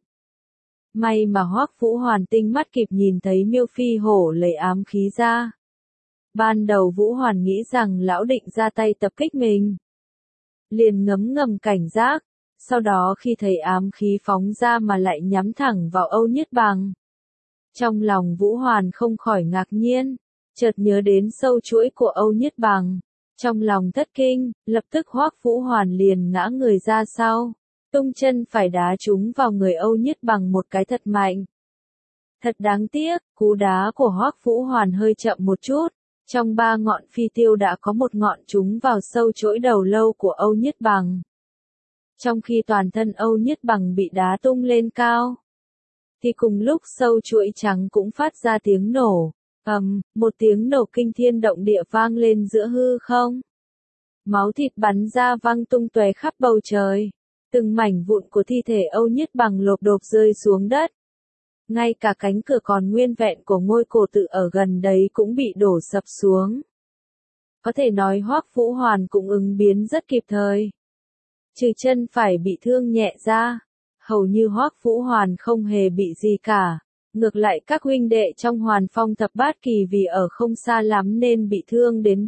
May mà Hoắc Vũ Hoàn tinh mắt kịp nhìn thấy Miêu Phi Hổ lấy ám khí ra. Ban đầu Vũ Hoàn nghĩ rằng lão định ra tay tập kích mình. Liền ngấm ngầm cảnh giác, sau đó khi thấy ám khí phóng ra mà lại nhắm thẳng vào Âu Nhất Bằng. Trong lòng Vũ Hoàn không khỏi ngạc nhiên, chợt nhớ đến sâu chuỗi của Âu Nhất Bằng. Trong lòng thất kinh, lập tức Hoắc Vũ Hoàn liền ngã người ra sau, tung chân phải đá trúng vào người Âu Nhất Bằng một cái thật mạnh. Thật đáng tiếc, cú đá của Hoắc Vũ Hoàn hơi chậm một chút. Trong 3 ngọn phi tiêu đã có một ngọn trúng vào sâu chuỗi đầu lâu của Âu Nhất Bằng. Trong khi toàn thân Âu Nhất Bằng bị đá tung lên cao, thì cùng lúc sâu chuỗi trắng cũng phát ra tiếng nổ. Một tiếng nổ kinh thiên động địa vang lên giữa hư không. Máu thịt bắn ra văng tung tóe khắp bầu trời. Từng mảnh vụn của thi thể Âu Nhất Bằng lộp độp rơi xuống đất. Ngay cả cánh cửa còn nguyên vẹn của ngôi cổ tự ở gần đấy cũng bị đổ sập xuống. Có thể nói Hoắc Vũ Hoàn cũng ứng biến rất kịp thời. Trừ chân phải bị thương nhẹ ra, hầu như Hoắc Vũ Hoàn không hề bị gì cả. Ngược lại các huynh đệ trong Hoàn Phong Thập Bát Kỳ vì ở không xa lắm nên bị thương đến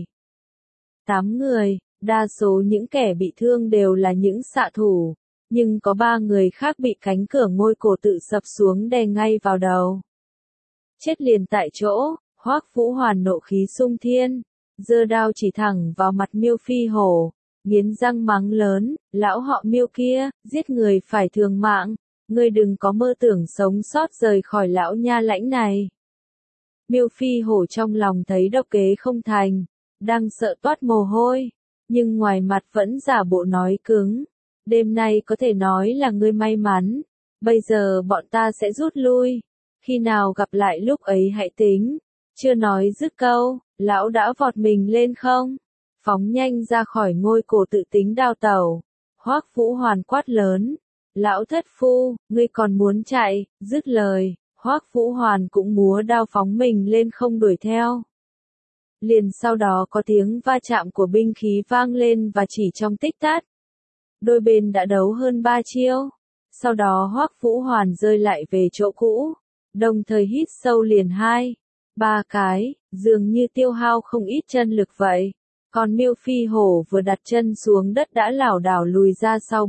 7-8 người, đa số những kẻ bị thương đều là những xạ thủ. Nhưng có 3 người khác bị cánh cửa ngôi cổ tự sập xuống đè ngay vào đầu. Chết liền tại chỗ, Hoắc Vũ Hoàn nộ khí sung thiên, giơ đao chỉ thẳng vào mặt Miêu Phi Hổ, nghiến răng mắng lớn, lão họ Miêu kia, giết người phải thường mạng, ngươi đừng có mơ tưởng sống sót rời khỏi lão nha lãnh này. Miêu Phi Hổ trong lòng thấy độc kế không thành, đang sợ toát mồ hôi, nhưng ngoài mặt vẫn giả bộ nói cứng. Đêm nay có thể nói là ngươi may mắn, bây giờ bọn ta sẽ rút lui, khi nào gặp lại lúc ấy hãy tính. Chưa nói dứt câu, lão đã vọt mình lên không, phóng nhanh ra khỏi ngôi cổ tự tính đao tẩu. Hoắc Vũ Hoàn quát lớn, lão thất phu, ngươi còn muốn chạy? Dứt lời, Hoắc Vũ Hoàn cũng múa đao phóng mình lên không đuổi theo. Liền sau đó có tiếng va chạm của binh khí vang lên và chỉ trong tích tắc, đôi bên đã đấu hơn 3 chiêu. Sau đó Hoắc Vũ Hoàn rơi lại về chỗ cũ, đồng thời hít sâu liền 2-3 cái, dường như tiêu hao không ít chân lực vậy. Còn Miêu Phi Hổ vừa đặt chân xuống đất đã lảo đảo lùi ra sau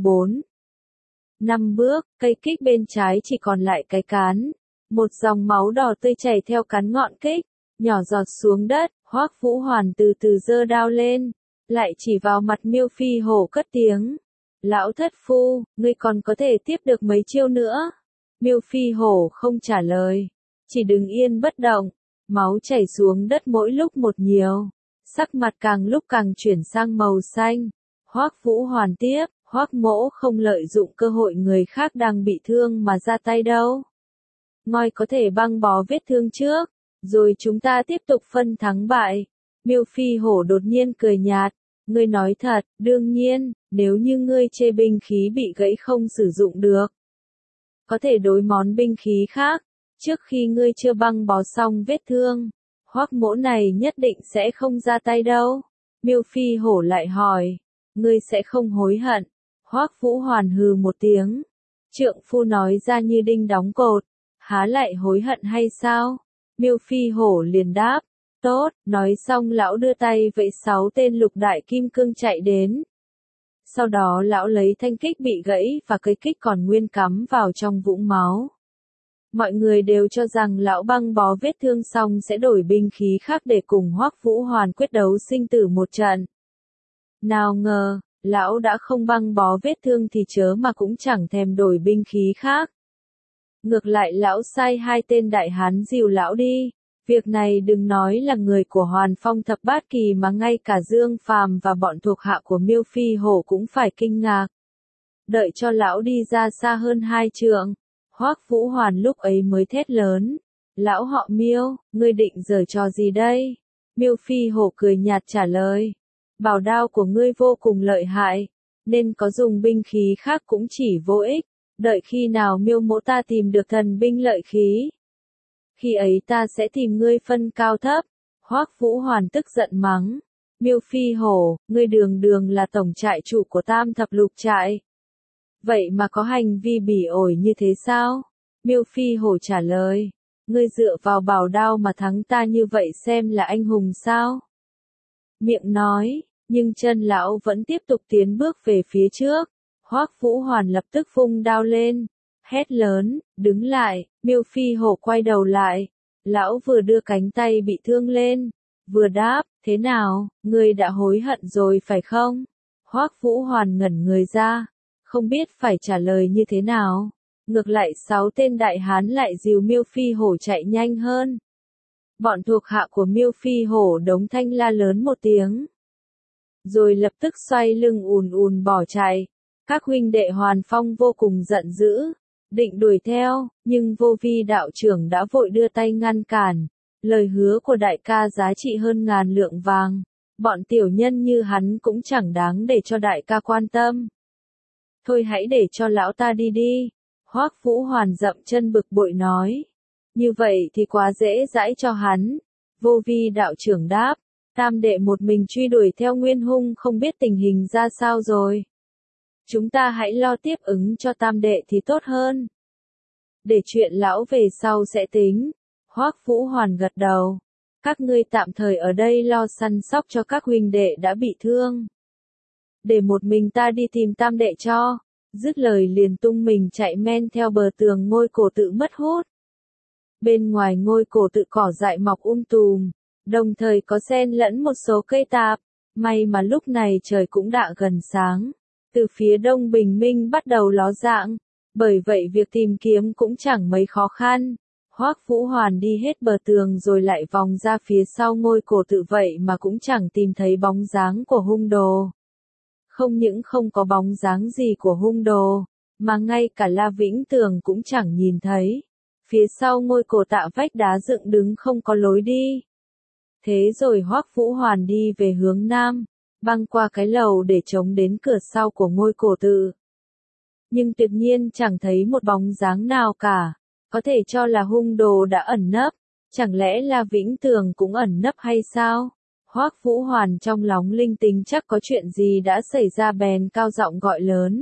4-5 bước, cây kích bên trái chỉ còn lại cái cán. Một dòng máu đỏ tươi chảy theo cán ngọn kích, nhỏ giọt xuống đất. Hoắc Vũ Hoàn từ từ giơ đao lên, lại chỉ vào mặt Miêu Phi Hổ cất tiếng. Lão thất phu, ngươi còn có thể tiếp được mấy chiêu nữa? Miêu Phi Hổ không trả lời, chỉ đứng yên bất động, máu chảy xuống đất mỗi lúc một nhiều, sắc mặt càng lúc càng chuyển sang màu xanh. Hoắc Vũ Hoàn tiếp, Hoắc mỗ không lợi dụng cơ hội người khác đang bị thương mà ra tay đâu. Ngoi có thể băng bó vết thương trước, rồi chúng ta tiếp tục phân thắng bại. Miêu Phi Hổ đột nhiên cười nhạt, ngươi nói thật, đương nhiên, nếu như ngươi chê binh khí bị gãy không sử dụng được, có thể đối món binh khí khác, trước khi ngươi chưa băng bó xong vết thương, Hoắc mỗ này nhất định sẽ không ra tay đâu. Miêu Phi Hổ lại hỏi, ngươi sẽ không hối hận? Hoắc Vũ Hoàn hừ một tiếng, trượng phu nói ra như đinh đóng cột, há lại hối hận hay sao? Miêu Phi Hổ liền đáp, tốt, nói xong lão đưa tay vẫy 6 tên lục đại kim cương chạy đến. Sau đó lão lấy thanh kích bị gãy và cây kích còn nguyên cắm vào trong vũng máu. Mọi người đều cho rằng lão băng bó vết thương xong sẽ đổi binh khí khác để cùng Hoắc Vũ Hoàn quyết đấu sinh tử một trận. Nào ngờ, lão đã không băng bó vết thương thì chớ mà cũng chẳng thèm đổi binh khí khác. Ngược lại lão sai 2 tên đại hán dìu lão đi. Việc này đừng nói là người của Hoàn Phong Thập Bát Kỳ mà ngay cả Dương Phàm và bọn thuộc hạ của Miêu Phi Hổ cũng phải kinh ngạc. Đợi cho lão đi ra xa hơn 2 trượng, Hoắc Vũ Hoàn lúc ấy mới thét lớn. Lão họ Miêu, ngươi định giở trò gì đây? Miêu Phi Hổ cười nhạt trả lời. Bảo đao của ngươi vô cùng lợi hại, nên có dùng binh khí khác cũng chỉ vô ích. Đợi khi nào Miêu mỗ ta tìm được thần binh lợi khí, khi ấy ta sẽ tìm ngươi phân cao thấp. Hoắc Vũ Hoàn tức giận mắng. Miêu Phi Hổ, ngươi đường đường là tổng trại chủ của Tam Thập Lục trại. Vậy mà có hành vi bỉ ổi như thế sao? Miêu Phi Hổ trả lời. Ngươi dựa vào bảo đao mà thắng ta như vậy xem là anh hùng sao? Miệng nói, nhưng chân lão vẫn tiếp tục tiến bước về phía trước. Hoắc Vũ Hoàn lập tức vung đao lên, hét lớn, đứng lại. Miêu Phi Hổ quay đầu lại. Lão vừa đưa cánh tay bị thương lên, vừa đáp, thế nào, ngươi đã hối hận rồi phải không? Hoắc Vũ Hoàn ngẩn người ra, không biết phải trả lời như thế nào. Ngược lại 6 tên đại hán lại dìu Miêu Phi Hổ chạy nhanh hơn. Bọn thuộc hạ của Miêu Phi Hổ đống thanh la lớn một tiếng, rồi lập tức xoay lưng ùn ùn bỏ chạy. Các huynh đệ Hoàn Phong vô cùng giận dữ, định đuổi theo, nhưng Vô Vi đạo trưởng đã vội đưa tay ngăn cản. Lời hứa của đại ca giá trị hơn ngàn lượng vàng, bọn tiểu nhân như hắn cũng chẳng đáng để cho đại ca quan tâm. Thôi hãy để cho lão ta đi đi. Hoắc Vũ Hoàn dậm chân bực bội nói. Như vậy thì quá dễ dãi cho hắn. Vô Vi đạo trưởng đáp. Tam đệ một mình truy đuổi theo Nguyên Hung không biết tình hình ra sao rồi. Chúng ta hãy lo tiếp ứng cho tam đệ thì tốt hơn. Để chuyện lão về sau sẽ tính. Hoắc Vũ Hoàn gật đầu. Các ngươi tạm thời ở đây lo săn sóc cho các huynh đệ đã bị thương. Để một mình ta đi tìm tam đệ cho. Dứt lời liền tung mình chạy men theo bờ tường ngôi cổ tự mất hút. Bên ngoài ngôi cổ tự cỏ dại mọc tùm, đồng thời có xen lẫn một số cây tạp. May mà lúc này trời cũng đã gần sáng. Từ phía đông bình minh bắt đầu ló dạng, bởi vậy việc tìm kiếm cũng chẳng mấy khó khăn. Hoắc Vũ Hoàn đi hết bờ tường rồi lại vòng ra phía sau ngôi cổ tự vậy mà cũng chẳng tìm thấy bóng dáng của hung đồ. Không những không có bóng dáng gì của hung đồ, mà ngay cả La Vĩnh Tường cũng chẳng nhìn thấy. Phía sau ngôi cổ tạ vách đá dựng đứng không có lối đi. Thế rồi Hoắc Vũ Hoàn đi về hướng nam, băng qua cái lầu để chống đến cửa sau của ngôi cổ tự. Nhưng tuyệt nhiên chẳng thấy một bóng dáng nào cả, có thể cho là hung đồ đã ẩn nấp, chẳng lẽ là Vĩnh Tường cũng ẩn nấp hay sao? Hoắc Vũ Hoàn trong lòng linh tính chắc có chuyện gì đã xảy ra bèn cao giọng gọi lớn.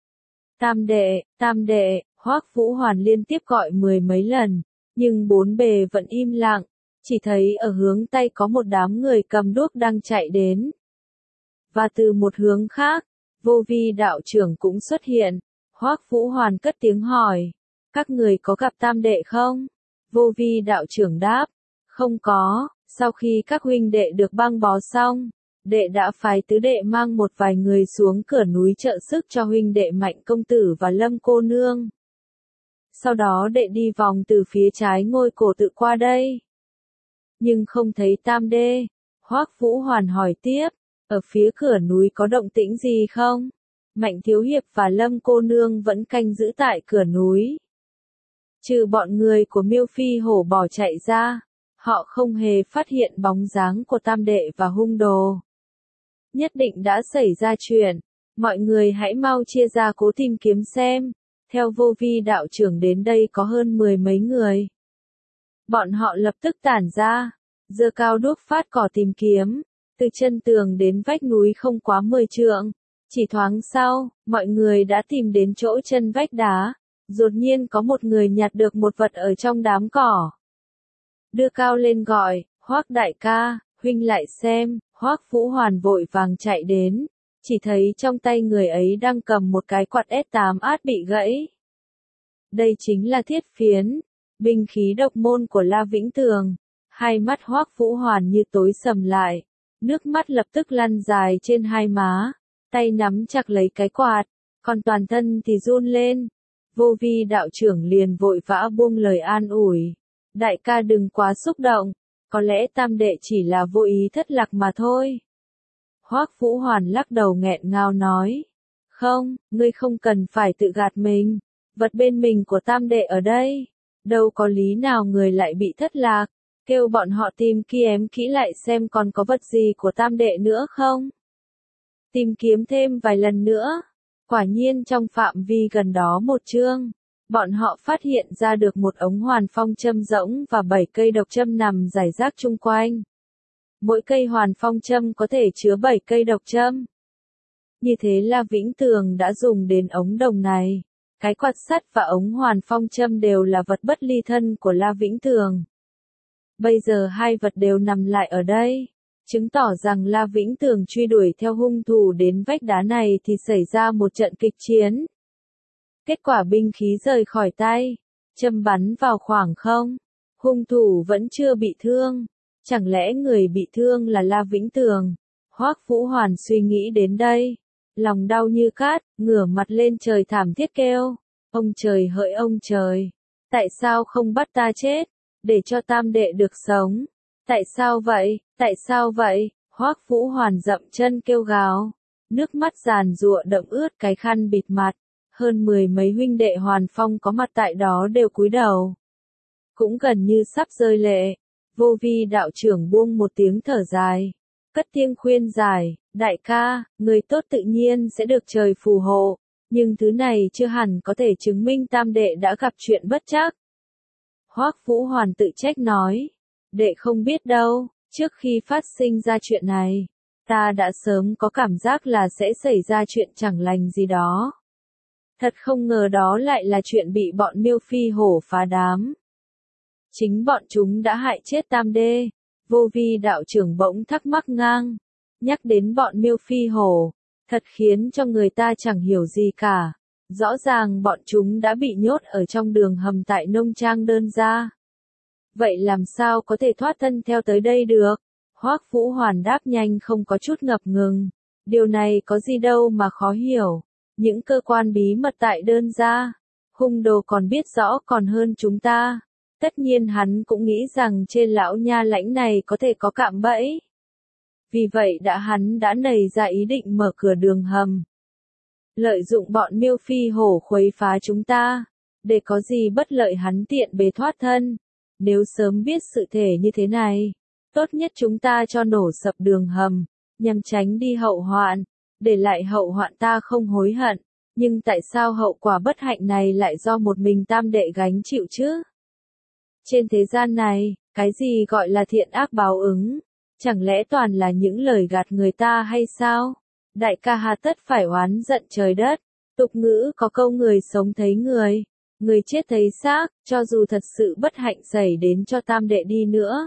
Tam đệ, Hoắc Vũ Hoàn liên tiếp gọi 10 mấy lần, nhưng bốn bề vẫn im lặng, chỉ thấy ở hướng Tây có một đám người cầm đuốc đang chạy đến. Và từ một hướng khác, Vô Vi đạo trưởng cũng xuất hiện. Hoắc Vũ Hoàn cất tiếng hỏi, các người có gặp tam đệ không? Vô Vi đạo trưởng đáp, không có. Sau khi các huynh đệ được băng bó xong, đệ đã phái tứ đệ mang một vài người xuống cửa núi trợ sức cho huynh đệ Mạnh công tử và Lâm cô nương. Sau đó đệ đi vòng từ phía trái ngôi cổ tự qua đây. Nhưng không thấy tam đệ. Hoắc Vũ Hoàn hỏi tiếp, ở phía cửa núi có động tĩnh gì không? Mạnh thiếu hiệp và Lâm cô nương vẫn canh giữ tại cửa núi. Trừ bọn người của Miêu Phi Hổ bỏ chạy ra, họ không hề phát hiện bóng dáng của tam đệ và hung đồ. Nhất định đã xảy ra chuyện, mọi người hãy mau chia ra cố tìm kiếm xem. Theo Vô Vi đạo trưởng đến đây có hơn 10 mấy người. Bọn họ lập tức tản ra, giơ cao đuốc phát cỏ tìm kiếm, từ chân tường đến vách núi không quá 10 trượng. Chỉ thoáng sau, mọi người đã tìm đến chỗ chân vách đá. Đột nhiên có một người nhặt được một vật ở trong đám cỏ. Đưa cao lên gọi, Hoắc đại ca, huynh lại xem. Hoắc Vũ Hoàn vội vàng chạy đến, chỉ thấy trong tay người ấy đang cầm một cái quạt S8 át bị gãy. Đây chính là thiết phiến, binh khí độc môn của La Vĩnh Tường. Hai mắt Hoắc Vũ Hoàn như tối sầm lại, Nước mắt lập tức lăn dài trên hai má, tay nắm chặt lấy cái quạt, còn toàn thân thì run lên. Vô vi đạo trưởng liền vội vã buông lời an ủi. Đại ca đừng quá xúc động, có lẽ tam đệ chỉ là vô ý thất lạc mà thôi. Hoắc Vũ Hoàn lắc đầu nghẹn ngào nói. Không, ngươi không cần phải tự gạt mình, vật bên mình của tam đệ ở đây. Đâu có lý nào người lại bị thất lạc, kêu bọn họ tìm kiếm kỹ lại xem còn có vật gì của tam đệ nữa không. Tìm kiếm thêm vài lần nữa, quả nhiên trong phạm vi gần đó một chương, bọn họ phát hiện ra được một ống hoàn phong châm rỗng và 7 cây độc châm nằm rải rác chung quanh. Mỗi cây hoàn phong châm có thể chứa 7 cây độc châm. Như thế La Vĩnh Tường đã dùng đến ống đồng này. Cái quạt sắt và ống hoàn phong châm đều là vật bất ly thân của La Vĩnh Tường. Bây giờ hai vật đều nằm lại ở đây, chứng tỏ rằng La Vĩnh Tường truy đuổi theo hung thủ đến vách đá này thì xảy ra một trận kịch chiến. Kết quả binh khí rời khỏi tay, châm bắn vào khoảng không, hung thủ vẫn chưa bị thương. Chẳng lẽ người bị thương là La Vĩnh Tường? Hoắc Vũ Hoàn suy nghĩ đến đây, lòng đau như cát, ngửa mặt lên trời thảm thiết kêu. Ông trời hỡi ông trời! Tại sao không bắt ta chết, để cho tam đệ được sống? Tại sao vậy? Tại sao vậy? Hoắc Vũ Hoàn dậm chân kêu gào. Nước mắt giàn giụa đẫm ướt cái khăn bịt mặt. Hơn 10 mấy huynh đệ Hoàn Phong có mặt tại đó đều cúi đầu. Cũng gần như sắp rơi lệ. Vô vi đạo trưởng buông một tiếng thở dài. Cất tiếng khuyên giải, đại ca, người tốt tự nhiên sẽ được trời phù hộ. Nhưng thứ này chưa hẳn có thể chứng minh tam đệ đã gặp chuyện bất trắc. Hoắc Vũ Hoàn tự trách nói. Đệ không biết đâu, trước khi phát sinh ra chuyện này, ta đã sớm có cảm giác là sẽ xảy ra chuyện chẳng lành gì đó. Thật không ngờ đó lại là chuyện bị bọn Miêu Phi Hổ phá đám. Chính bọn chúng đã hại chết tam đê. Vô vi đạo trưởng bỗng thắc mắc ngang. Nhắc đến bọn Miêu Phi Hổ, thật khiến cho người ta chẳng hiểu gì cả. Rõ ràng bọn chúng đã bị nhốt ở trong đường hầm tại nông trang đơn gia. Vậy làm sao có thể thoát thân theo tới đây được? Hoắc Vũ Hoàn đáp nhanh không có chút ngập ngừng. Điều này có gì đâu mà khó hiểu. Những cơ quan bí mật tại đơn gia, hung đồ còn biết rõ còn hơn chúng ta. Tất nhiên hắn cũng nghĩ rằng trên lão nha lãnh này có thể có cạm bẫy. Vì vậy hắn đã nảy ra ý định mở cửa đường hầm. Lợi dụng bọn Miêu Phi Hổ khuấy phá chúng ta, để có gì bất lợi hắn tiện bề thoát thân. Nếu sớm biết sự thể như thế này, tốt nhất chúng ta cho nổ sập đường hầm, nhằm tránh đi hậu hoạn, để lại hậu hoạn ta không hối hận. Nhưng tại sao hậu quả bất hạnh này lại do một mình tam đệ gánh chịu chứ? Trên thế gian này, cái gì gọi là thiện ác báo ứng? Chẳng lẽ toàn là những lời gạt người ta hay sao? Đại ca hà tất phải oán giận trời đất. Tục ngữ có câu người sống thấy người chết thấy xác, cho dù thật sự bất hạnh xảy đến cho tam đệ đi nữa.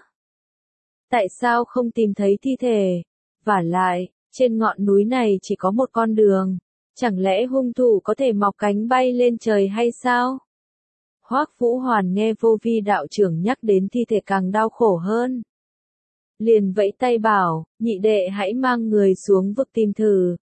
Tại sao không tìm thấy thi thể? Vả lại, trên ngọn núi này chỉ có một con đường. Chẳng lẽ hung thủ có thể mọc cánh bay lên trời hay sao? Hoắc Vũ Hoàn nghe vô vi đạo trưởng nhắc đến thi thể càng đau khổ hơn. Liền vẫy tay bảo, nhị đệ hãy mang người xuống vực tìm thử.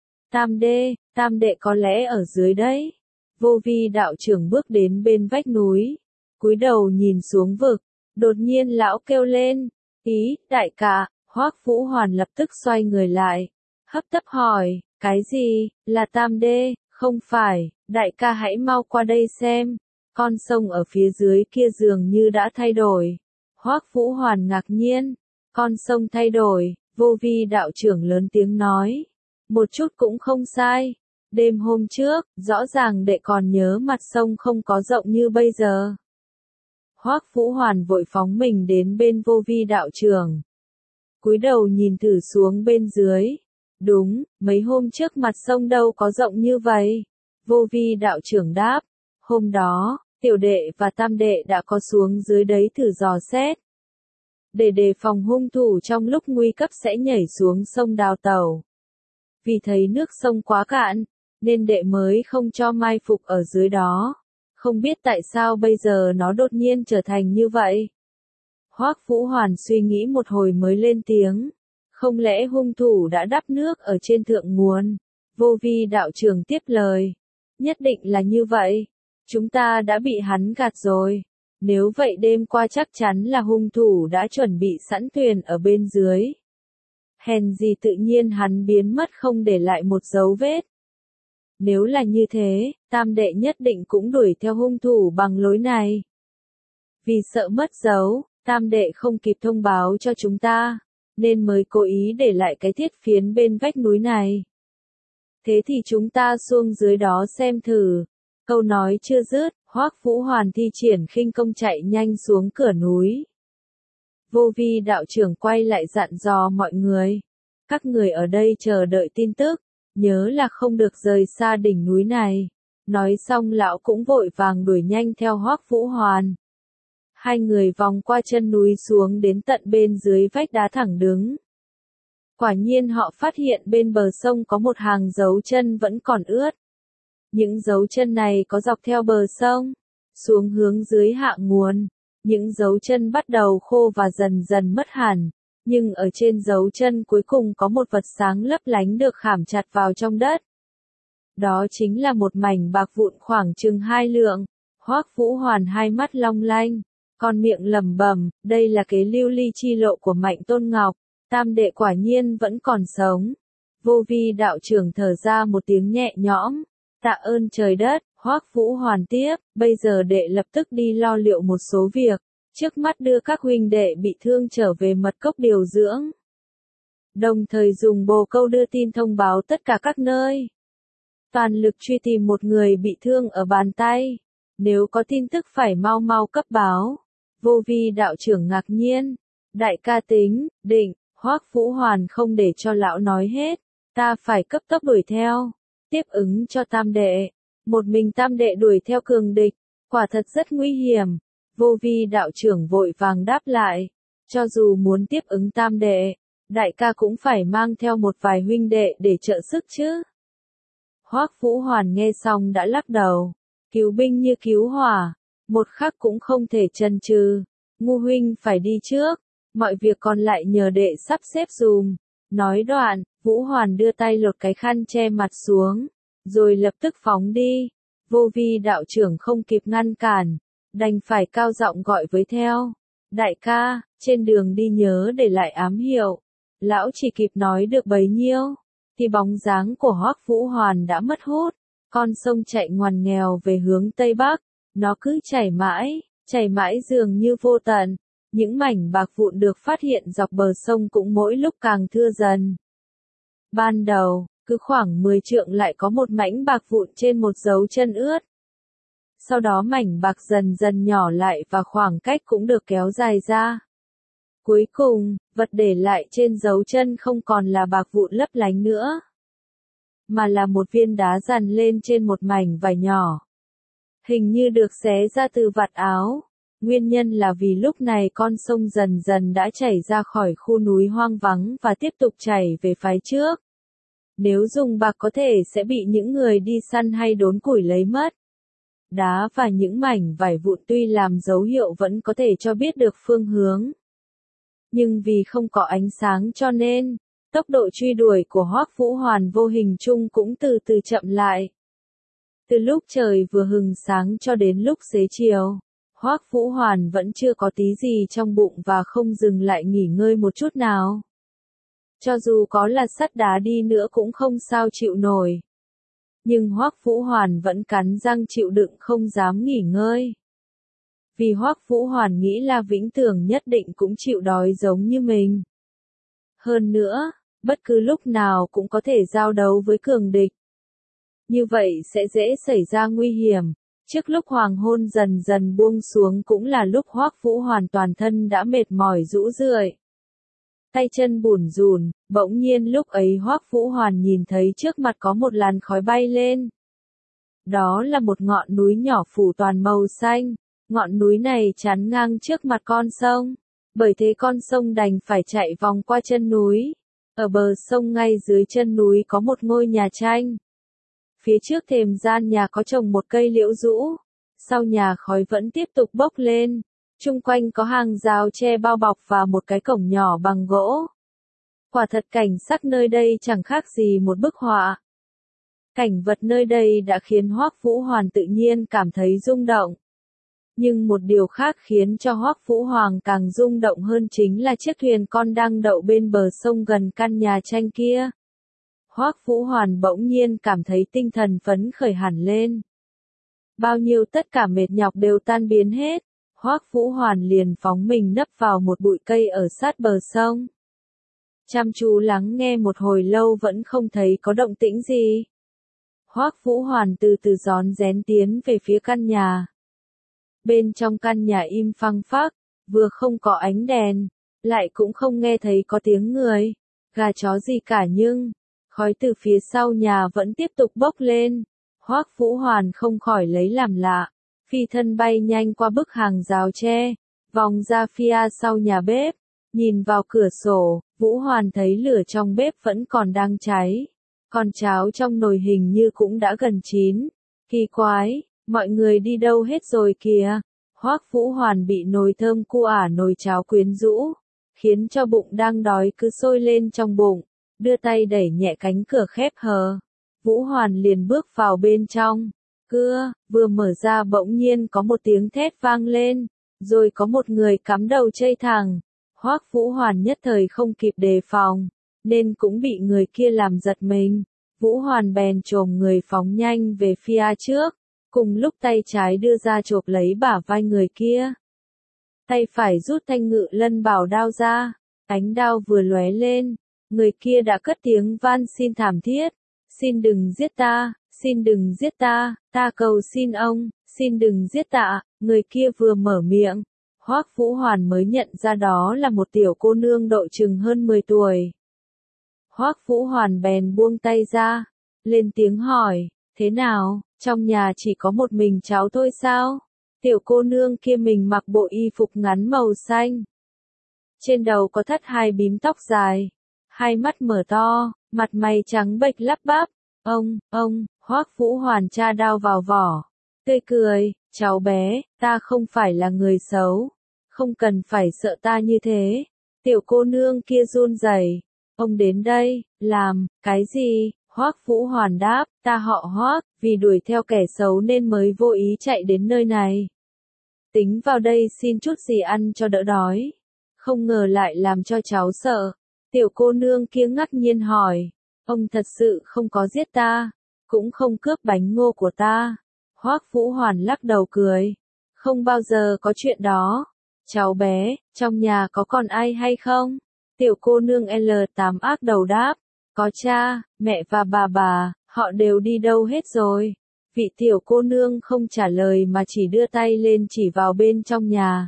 Tam đệ có lẽ ở dưới đấy. Vô vi đạo trưởng bước đến bên vách núi, cúi đầu nhìn xuống vực, đột nhiên lão kêu lên, ý, đại ca. Hoắc Vũ Hoàn lập tức xoay người lại, hấp tấp hỏi, cái gì, là tam đê? Không phải, đại ca hãy mau qua đây xem, con sông ở phía dưới kia dường như đã thay đổi. Hoắc Vũ Hoàn ngạc nhiên, con sông thay đổi, vô vi đạo trưởng lớn tiếng nói, một chút cũng không sai. Đêm hôm trước, rõ ràng đệ còn nhớ mặt sông không có rộng như bây giờ. Hoắc Vũ Hoàn vội phóng mình đến bên vô vi đạo trưởng. Cúi đầu nhìn thử xuống bên dưới. Đúng, mấy hôm trước mặt sông đâu có rộng như vậy. Vô vi đạo trưởng đáp. Hôm đó, tiểu đệ và tam đệ đã có xuống dưới đấy thử dò xét. Để đề phòng hung thủ trong lúc nguy cấp sẽ nhảy xuống sông đào tẩu. Vì thấy nước sông quá cạn, nên đệ mới không cho mai phục ở dưới đó. Không biết tại sao bây giờ nó đột nhiên trở thành như vậy. Hoắc Vũ Hoàn suy nghĩ một hồi mới lên tiếng. Không lẽ hung thủ đã đắp nước ở trên thượng nguồn? Vô vi đạo trưởng tiếp lời. Nhất định là như vậy. Chúng ta đã bị hắn gạt rồi. Nếu vậy đêm qua chắc chắn là hung thủ đã chuẩn bị sẵn thuyền ở bên dưới. Hèn gì tự nhiên hắn biến mất không để lại một dấu vết. Nếu là như thế, tam đệ nhất định cũng đuổi theo hung thủ bằng lối này. Vì sợ mất dấu, tam đệ không kịp thông báo cho chúng ta, nên mới cố ý để lại cái thiết phiến bên vách núi này. Thế thì chúng ta xuống dưới đó xem thử. Câu nói chưa dứt, Hoắc Vũ Hoàn thi triển khinh công chạy nhanh xuống cửa núi. Vô vi đạo trưởng quay lại dặn dò mọi người. Các người ở đây chờ đợi tin tức, nhớ là không được rời xa đỉnh núi này. Nói xong lão cũng vội vàng đuổi nhanh theo Hoắc Vũ Hoàn. Hai người vòng qua chân núi xuống đến tận bên dưới vách đá thẳng đứng. Quả nhiên họ phát hiện bên bờ sông có một hàng dấu chân vẫn còn ướt. Những dấu chân này có dọc theo bờ sông, xuống hướng dưới hạ nguồn. Những dấu chân bắt đầu khô và dần dần mất hẳn, nhưng ở trên dấu chân cuối cùng có một vật sáng lấp lánh được khảm chặt vào trong đất. Đó chính là một mảnh bạc vụn khoảng chừng 2 lượng. Hoắc Vũ Hoàn hai mắt long lanh, con miệng lẩm bẩm, đây là kế lưu ly chi lộ của Mạnh Tôn Ngọc, tam đệ quả nhiên vẫn còn sống. Vô vi đạo trưởng thở ra một tiếng nhẹ nhõm, tạ ơn trời đất. Hoắc Vũ Hoàn tiếp, bây giờ đệ lập tức đi lo liệu một số việc, trước mắt đưa các huynh đệ bị thương trở về mật cốc điều dưỡng. Đồng thời dùng bồ câu đưa tin thông báo tất cả các nơi. Toàn lực truy tìm một người bị thương ở bàn tay, nếu có tin tức phải mau mau cấp báo. Vô vi đạo trưởng ngạc nhiên, đại ca tính, định, Hoắc Vũ Hoàn không để cho lão nói hết, ta phải cấp tốc đuổi theo, tiếp ứng cho tam đệ. Một mình tam đệ đuổi theo cường địch, quả thật rất nguy hiểm. Vô vi đạo trưởng vội vàng đáp lại, cho dù muốn tiếp ứng tam đệ, đại ca cũng phải mang theo một vài huynh đệ để trợ sức chứ. Hoắc Vũ Hoàn nghe xong đã lắc đầu, cứu binh như cứu hỏa, một khắc cũng không thể chần chừ. Ngu huynh phải đi trước, mọi việc còn lại nhờ đệ sắp xếp dùm. Nói đoạn, Vũ Hoàn đưa tay lột cái khăn che mặt xuống, rồi lập tức phóng đi. Vô vi đạo trưởng không kịp ngăn cản, đành phải cao giọng gọi với theo. Đại ca, trên đường đi nhớ để lại ám hiệu. Lão chỉ kịp nói được bấy nhiêu, thì bóng dáng của Hoắc Vũ Hoàn đã mất hút. Con sông chạy ngoằn nghèo về hướng Tây Bắc, nó cứ chảy mãi dường như vô tận. Những mảnh bạc vụn được phát hiện dọc bờ sông cũng mỗi lúc càng thưa dần. Ban đầu, cứ khoảng 10 trượng lại có một mảnh bạc vụn trên một dấu chân ướt. Sau đó mảnh bạc dần dần nhỏ lại và khoảng cách cũng được kéo dài ra. Cuối cùng, vật để lại trên dấu chân không còn là bạc vụn lấp lánh nữa, mà là một viên đá dằn lên trên một mảnh vải nhỏ. Hình như được xé ra từ vạt áo. Nguyên nhân là vì lúc này con sông dần dần đã chảy ra khỏi khu núi hoang vắng và tiếp tục chảy về phía trước. Nếu dùng bạc có thể sẽ bị những người đi săn hay đốn củi lấy mất. Đá và những mảnh vải vụn tuy làm dấu hiệu vẫn có thể cho biết được phương hướng. Nhưng vì không có ánh sáng cho nên, tốc độ truy đuổi của Hoắc Vũ Hoàn vô hình chung cũng từ từ chậm lại. Từ lúc trời vừa hừng sáng cho đến lúc xế chiều, Hoắc Vũ Hoàn vẫn chưa có tí gì trong bụng và không dừng lại nghỉ ngơi một chút nào. Cho dù có là sắt đá đi nữa cũng không sao chịu nổi. Nhưng Hoắc Vũ Hoàn vẫn cắn răng chịu đựng không dám nghỉ ngơi. Vì Hoắc Vũ Hoàn nghĩ là Vĩnh Tường nhất định cũng chịu đói giống như mình. Hơn nữa, bất cứ lúc nào cũng có thể giao đấu với cường địch. Như vậy sẽ dễ xảy ra nguy hiểm. Trước lúc hoàng hôn dần dần buông xuống cũng là lúc Hoắc Vũ Hoàn toàn thân đã mệt mỏi rũ rượi. Tay chân bủn rủn, bỗng nhiên lúc ấy Hoắc Vũ Hoàn nhìn thấy trước mặt có một làn khói bay lên. Đó là một ngọn núi nhỏ phủ toàn màu xanh, ngọn núi này chắn ngang trước mặt con sông. Bởi thế con sông đành phải chạy vòng qua chân núi. Ở bờ sông ngay dưới chân núi có một ngôi nhà tranh. Phía trước thềm gian nhà có trồng một cây liễu rũ. Sau nhà khói vẫn tiếp tục bốc lên. Chung quanh có hàng rào tre bao bọc và một cái cổng nhỏ bằng gỗ. Quả thật cảnh sắc nơi đây chẳng khác gì một bức họa. Cảnh vật nơi đây đã khiến Hoắc Vũ Hoàn tự nhiên cảm thấy rung động. Nhưng một điều khác khiến cho Hoắc Vũ Hoàng càng rung động hơn chính là chiếc thuyền con đang đậu bên bờ sông gần căn nhà tranh kia. Hoắc Vũ Hoàn bỗng nhiên cảm thấy tinh thần phấn khởi hẳn lên. Bao nhiêu tất cả mệt nhọc đều tan biến hết, Hoắc Vũ Hoàn liền phóng mình nấp vào một bụi cây ở sát bờ sông. Chăm chú lắng nghe một hồi lâu vẫn không thấy có động tĩnh gì. Hoắc Vũ Hoàn từ từ rón rén tiến về phía căn nhà. Bên trong căn nhà im phăng phắc, vừa không có ánh đèn, lại cũng không nghe thấy có tiếng người, gà chó gì cả nhưng, khói từ phía sau nhà vẫn tiếp tục bốc lên. Hoắc Vũ Hoàn không khỏi lấy làm lạ, phi thân bay nhanh qua bức hàng rào tre, vòng ra phía sau nhà bếp, nhìn vào cửa sổ, Vũ Hoàn thấy lửa trong bếp vẫn còn đang cháy, còn cháo trong nồi hình như cũng đã gần chín. Kỳ quái, mọi người đi đâu hết rồi kìa? Hoắc Vũ Hoàn bị nồi thơm cua nồi cháo quyến rũ, khiến cho bụng đang đói cứ sôi lên trong bụng, đưa tay đẩy nhẹ cánh cửa khép hờ. Vũ Hoàn liền bước vào bên trong. Cửa vừa mở ra bỗng nhiên có một tiếng thét vang lên, rồi có một người cắm đầu chây thẳng. Hoắc Vũ Hoàn nhất thời không kịp đề phòng, nên cũng bị người kia làm giật mình. Vũ Hoàn bèn chồm người phóng nhanh về phía trước, cùng lúc tay trái đưa ra chộp lấy bả vai người kia. Tay phải rút thanh ngự lân bảo đao ra, ánh đao vừa lóe lên, người kia đã cất tiếng van xin thảm thiết. Xin đừng giết ta, xin đừng giết ta, ta cầu xin ông, xin đừng giết ta. Người kia vừa mở miệng, Hoắc Vũ Hoàn mới nhận ra đó là một tiểu cô nương độ chừng hơn 10 tuổi. Hoắc Vũ Hoàn bèn buông tay ra, lên tiếng hỏi, thế nào, trong nhà chỉ có một mình cháu thôi sao? Tiểu cô nương kia mình mặc bộ y phục ngắn màu xanh. Trên đầu có thắt hai bím tóc dài, hai mắt mở to, mặt mày trắng bệch lắp bắp. Ông, Hoắc Vũ Hoàn tra đao vào vỏ, tươi cười, cháu bé, ta không phải là người xấu, không cần phải sợ ta như thế. Tiểu cô nương kia run rẩy, ông đến đây, làm, cái gì? Hoắc Vũ Hoàn đáp, ta họ Hoắc, vì đuổi theo kẻ xấu nên mới vô ý chạy đến nơi này. Tính vào đây xin chút gì ăn cho đỡ đói. Không ngờ lại làm cho cháu sợ. Tiểu cô nương kia ngạc nhiên hỏi, ông thật sự không có giết ta, cũng không cướp bánh ngô của ta. Hoắc Vũ Hoàn lắc đầu cười, không bao giờ có chuyện đó. Cháu bé, trong nhà có còn ai hay không? Tiểu cô nương L8 ác đầu đáp, có cha, mẹ và bà, họ đều đi đâu hết rồi. Vị tiểu cô nương không trả lời mà chỉ đưa tay lên chỉ vào bên trong nhà.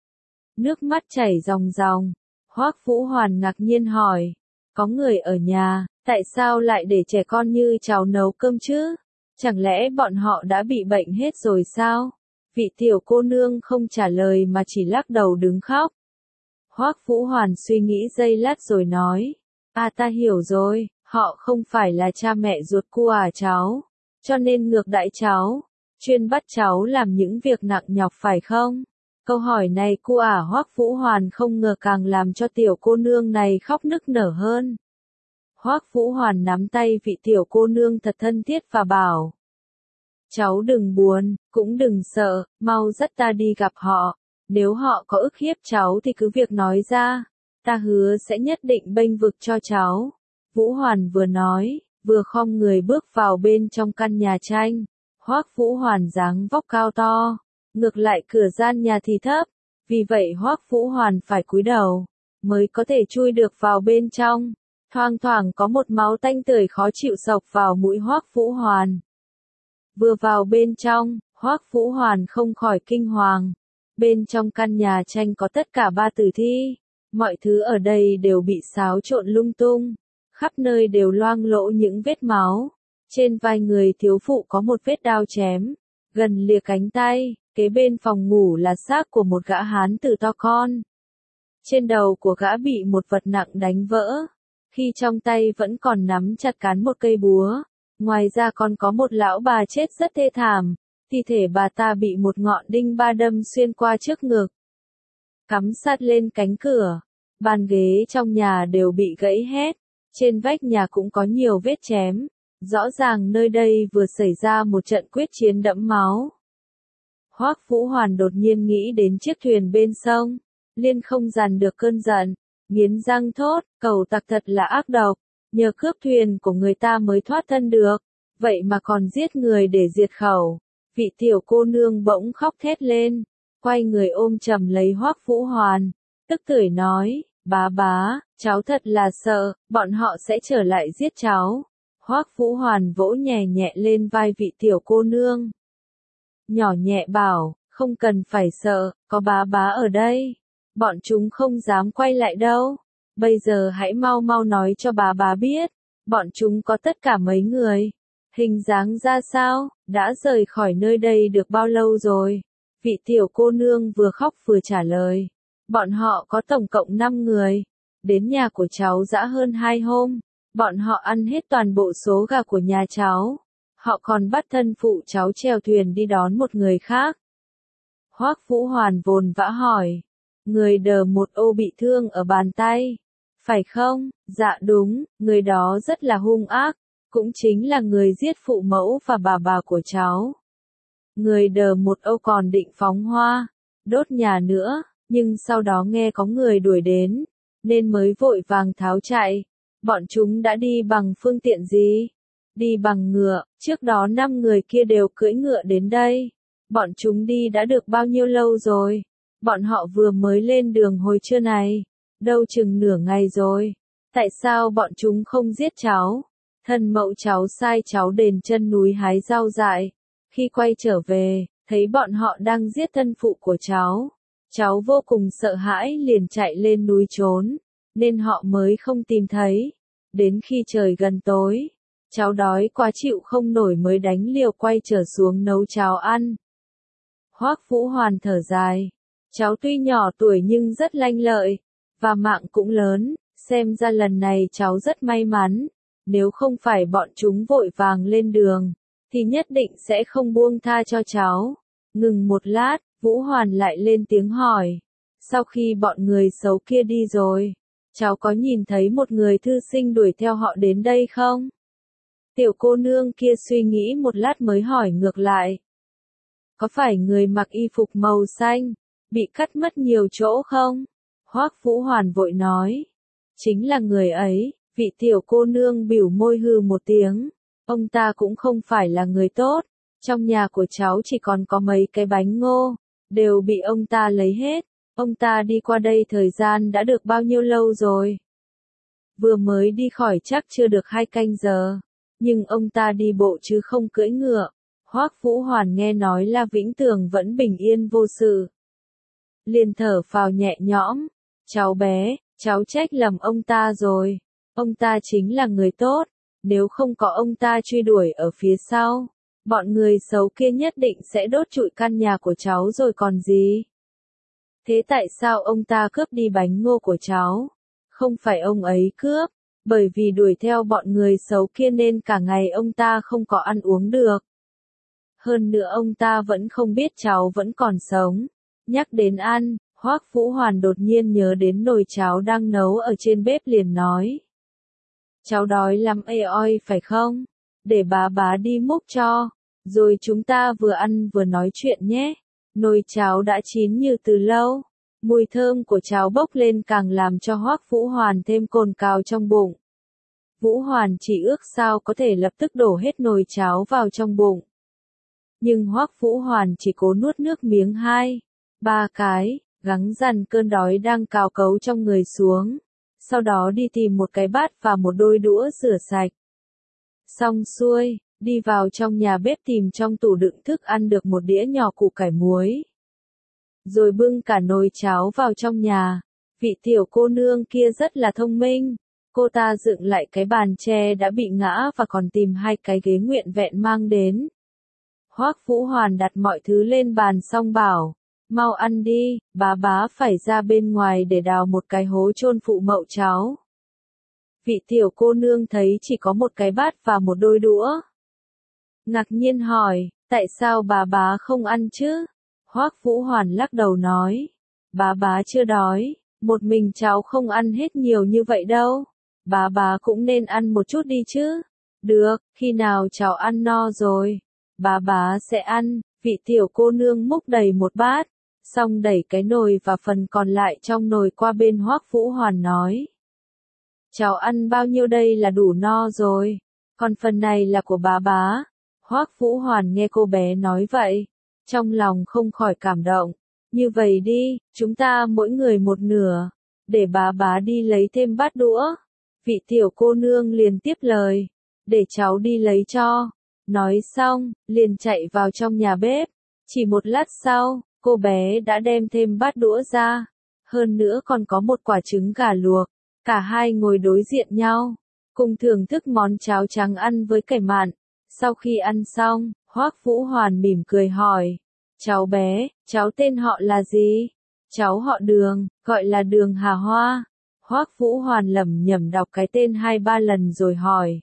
Nước mắt chảy ròng ròng. Hoắc Vũ Hoàn ngạc nhiên hỏi, có người ở nhà, tại sao lại để trẻ con như cháu nấu cơm chứ? Chẳng lẽ bọn họ đã bị bệnh hết rồi sao? Vị tiểu cô nương không trả lời mà chỉ lắc đầu đứng khóc. Hoắc Vũ Hoàn suy nghĩ giây lát rồi nói, ta hiểu rồi, họ không phải là cha mẹ ruột của cháu, cho nên ngược đãi cháu, chuyên bắt cháu làm những việc nặng nhọc phải không? Câu hỏi này của Hoắc Vũ Hoàn không ngờ càng làm cho tiểu cô nương này khóc nức nở hơn. Hoắc Vũ Hoàn nắm tay vị tiểu cô nương thật thân thiết và bảo, cháu đừng buồn, cũng đừng sợ, mau dắt ta đi gặp họ. Nếu họ có ức hiếp cháu thì cứ việc nói ra, ta hứa sẽ nhất định bênh vực cho cháu. Vũ Hoàn vừa nói, vừa khom người bước vào bên trong căn nhà tranh. Hoắc Vũ Hoàn dáng vóc cao to, ngược lại cửa gian nhà thì thấp, vì vậy Hoắc Vũ Hoàn phải cúi đầu, mới có thể chui được vào bên trong. Thoang thoảng có một máu tanh tưởi khó chịu xộc vào mũi Hoắc Vũ Hoàn. Vừa vào bên trong, Hoắc Vũ Hoàn không khỏi kinh hoàng. Bên trong căn nhà tranh có tất cả 3 tử thi, mọi thứ ở đây đều bị xáo trộn lung tung, khắp nơi đều loang lỗ những vết máu. Trên vai người thiếu phụ có một vết đao chém, gần lìa cánh tay, kế bên phòng ngủ là xác của một gã hán tử to con. Trên đầu của gã bị một vật nặng đánh vỡ, khi trong tay vẫn còn nắm chặt cán một cây búa. Ngoài ra còn có một lão bà chết rất thê thảm, thi thể bà ta bị một ngọn đinh ba đâm xuyên qua trước ngực, cắm sát lên cánh cửa. Bàn ghế trong nhà đều bị gãy hết, trên vách nhà cũng có nhiều vết chém, rõ ràng nơi đây vừa xảy ra một trận quyết chiến đẫm máu. Hoắc Vũ Hoàn đột nhiên nghĩ đến chiếc thuyền bên sông, liền không dằn được cơn giận, nghiến răng thốt, cẩu tặc thật là ác độc, nhờ cướp thuyền của người ta mới thoát thân được, vậy mà còn giết người để diệt khẩu. Vị tiểu cô nương bỗng khóc thét lên, quay người ôm chầm lấy Hoắc Vũ Hoàn, tức tưởi nói, bá, cháu thật là sợ, bọn họ sẽ trở lại giết cháu. Hoắc Vũ Hoàn vỗ nhẹ nhẹ lên vai vị tiểu cô nương. Nhỏ nhẹ bảo, không cần phải sợ, có bá ở đây. Bọn chúng không dám quay lại đâu. Bây giờ hãy mau nói cho bá biết, bọn chúng có tất cả mấy người. Hình dáng ra sao, đã rời khỏi nơi đây được bao lâu rồi? Vị tiểu cô nương vừa khóc vừa trả lời. Bọn họ có tổng cộng 5 người. Đến nhà của cháu đã hơn 2 hôm. Bọn họ ăn hết toàn bộ số gà của nhà cháu. Họ còn bắt thân phụ cháu chèo thuyền đi đón một người khác. Hoắc Vũ Hoàn vồn vã hỏi. Người đờ một ô bị thương ở bàn tay. Phải không? Dạ đúng, người đó rất là hung ác. Cũng chính là người giết phụ mẫu và bà của cháu. Người đờ một âu còn định phóng hoa, đốt nhà nữa, nhưng sau đó nghe có người đuổi đến, nên mới vội vàng tháo chạy. Bọn chúng đã đi bằng phương tiện gì? Đi bằng ngựa, trước đó 5 người kia đều cưỡi ngựa đến đây. Bọn chúng đi đã được bao nhiêu lâu rồi? Bọn họ vừa mới lên đường hồi trưa này, đâu chừng nửa ngày rồi. Tại sao bọn chúng không giết cháu? Thân mẫu cháu sai cháu đến chân núi hái rau dại. Khi quay trở về, thấy bọn họ đang giết thân phụ của cháu. Cháu vô cùng sợ hãi liền chạy lên núi trốn, nên họ mới không tìm thấy. Đến khi trời gần tối, cháu đói quá chịu không nổi mới đánh liều quay trở xuống nấu cháo ăn. Hoắc Vũ Hoàn thở dài. Cháu tuy nhỏ tuổi nhưng rất lanh lợi, và mạng cũng lớn, xem ra lần này cháu rất may mắn. Nếu không phải bọn chúng vội vàng lên đường, thì nhất định sẽ không buông tha cho cháu. Ngừng một lát, Vũ Hoàn lại lên tiếng hỏi. Sau khi bọn người xấu kia đi rồi, cháu có nhìn thấy một người thư sinh đuổi theo họ đến đây không? Tiểu cô nương kia suy nghĩ một lát mới hỏi ngược lại. Có phải người mặc y phục màu xanh, bị cắt mất nhiều chỗ không? Hoắc Vũ Hoàn vội nói. Chính là người ấy. Vị tiểu cô nương bĩu môi hừ một tiếng. Ông ta cũng không phải là người tốt. Trong nhà của cháu chỉ còn có mấy cái bánh ngô, đều bị ông ta lấy hết. Ông ta đi qua đây thời gian đã được bao nhiêu lâu rồi? Vừa mới đi khỏi chắc chưa được 2 canh giờ. Nhưng ông ta đi bộ chứ không cưỡi ngựa. Hoắc Vũ Hoàn nghe nói La Vĩnh Tường vẫn bình yên vô sự, liền thở phào nhẹ nhõm. Cháu bé, cháu trách lầm ông ta rồi. Ông ta chính là người tốt, nếu không có ông ta truy đuổi ở phía sau, bọn người xấu kia nhất định sẽ đốt trụi căn nhà của cháu rồi còn gì. Thế tại sao ông ta cướp đi bánh ngô của cháu? Không phải ông ấy cướp, bởi vì đuổi theo bọn người xấu kia nên cả ngày ông ta không có ăn uống được. Hơn nữa ông ta vẫn không biết cháu vẫn còn sống. Nhắc đến ăn, Hoắc Vũ Hoàn đột nhiên nhớ đến nồi cháo đang nấu ở trên bếp liền nói. Cháu đói lắm oi phải không? Để bá đi múc cho, rồi chúng ta vừa ăn vừa nói chuyện nhé. Nồi cháo đã chín như từ lâu, mùi thơm của cháo bốc lên càng làm cho Hoắc Vũ Hoàn thêm cồn cào trong bụng. Vũ Hoàn chỉ ước sao có thể lập tức đổ hết nồi cháo vào trong bụng. Nhưng Hoắc Vũ Hoàn chỉ cố nuốt nước miếng 2, 3 cái, gắng dằn cơn đói đang cào cấu trong người xuống. Sau đó đi tìm một cái bát và một đôi đũa rửa sạch. Xong xuôi, đi vào trong nhà bếp tìm trong tủ đựng thức ăn được một đĩa nhỏ củ cải muối. Rồi bưng cả nồi cháo vào trong nhà. Vị tiểu cô nương kia rất là thông minh. Cô ta dựng lại cái bàn tre đã bị ngã và còn tìm 2 cái ghế nguyện vẹn mang đến. Hoắc Vũ Hoàn đặt mọi thứ lên bàn xong bảo. Mau ăn đi, bá phải ra bên ngoài để đào một cái hố chôn phụ mẫu cháu. Vị tiểu cô nương thấy chỉ có một cái bát và một đôi đũa. Ngạc nhiên hỏi, tại sao bá không ăn chứ? Hoắc Vũ Hoàn lắc đầu nói, bá chưa đói, Một mình cháu không ăn hết nhiều như vậy đâu. Bá cũng nên ăn một chút đi chứ. Được, khi nào cháu ăn no rồi, bá sẽ ăn. Vị tiểu cô nương múc đầy một bát, xong đẩy cái nồi và phần còn lại trong nồi qua bên Hoắc Vũ Hoàn nói. Cháu ăn bao nhiêu đây là đủ no rồi, còn phần này là của bá. Hoắc Vũ Hoàn nghe cô bé nói vậy, trong lòng không khỏi cảm động. Như vậy đi, chúng ta mỗi người một nửa, để bá đi lấy thêm bát đũa. Vị tiểu cô nương liền tiếp lời, để cháu đi lấy cho. Nói xong, liền chạy vào trong nhà bếp. Chỉ một lát sau, cô bé đã đem thêm bát đũa ra. Hơn nữa còn có một quả trứng gà luộc. Cả hai ngồi đối diện nhau, cùng thưởng thức món cháo trắng ăn với cải mặn. Sau khi ăn xong, Hoắc Vũ Hoàn mỉm cười hỏi. Cháu bé, cháu tên họ là gì? Cháu họ Đường, gọi là Đường Hà Hoa. Hoắc Vũ Hoàn lẩm nhẩm đọc cái tên 2-3 lần rồi hỏi.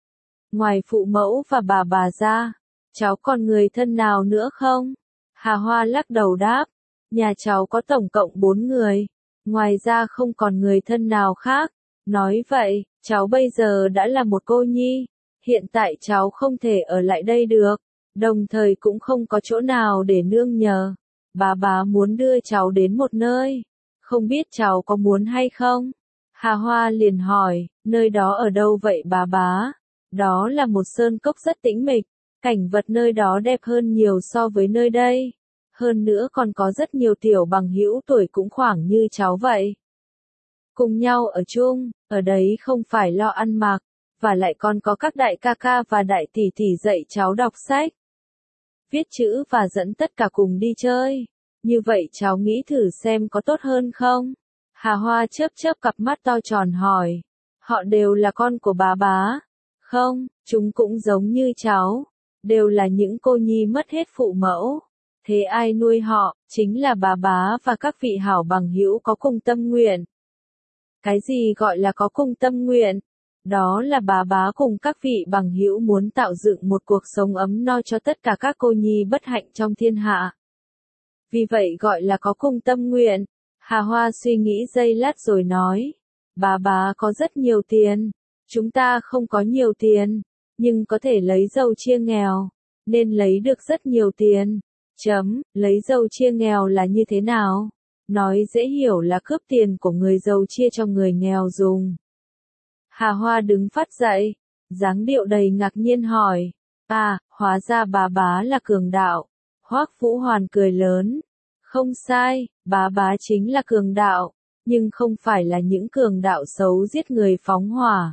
Ngoài phụ mẫu và bà ra, cháu còn người thân nào nữa không? Hà Hoa lắc đầu đáp. Nhà cháu có tổng cộng 4 người. Ngoài ra không còn người thân nào khác. Nói vậy, cháu bây giờ đã là một cô nhi. Hiện tại cháu không thể ở lại đây được. Đồng thời cũng không có chỗ nào để nương nhờ. Bá muốn đưa cháu đến một nơi. Không biết cháu có muốn hay không? Hà Hoa liền hỏi, nơi đó ở đâu vậy bá? Đó là một sơn cốc rất tĩnh mịch. Cảnh vật nơi đó đẹp hơn nhiều so với nơi đây. Hơn nữa còn có rất nhiều tiểu bằng hữu tuổi cũng khoảng như cháu vậy. Cùng nhau ở chung, ở đấy không phải lo ăn mặc, và lại còn có các đại ca ca và đại tỷ tỷ dạy cháu đọc sách, viết chữ và dẫn tất cả cùng đi chơi. Như vậy cháu nghĩ thử xem có tốt hơn không? Hà Hoa chớp cặp mắt to tròn hỏi. Họ đều là con của bá. Không, chúng cũng giống như cháu. Đều là những cô nhi mất hết phụ mẫu. Thế ai nuôi họ, chính là bá và các vị hảo bằng hữu có cùng tâm nguyện. Cái gì gọi là có cùng tâm nguyện? Đó là bá cùng các vị bằng hữu muốn tạo dựng một cuộc sống ấm no cho tất cả các cô nhi bất hạnh trong thiên hạ. Vì vậy gọi là có cùng tâm nguyện. Hà Hoa suy nghĩ giây lát rồi nói. Bá có rất nhiều tiền. Chúng ta không có nhiều tiền, nhưng có thể lấy dâu chia nghèo, nên lấy được rất nhiều tiền. Lấy dâu chia nghèo là như thế nào? Nói dễ hiểu là cướp tiền của người giàu chia cho người nghèo dùng. Hà Hoa đứng phát dậy, dáng điệu đầy ngạc nhiên hỏi. Hóa ra bá là cường đạo. Hoắc Vũ Hoàn cười lớn. Không sai, bá chính là cường đạo, nhưng không phải là những cường đạo xấu giết người phóng hỏa,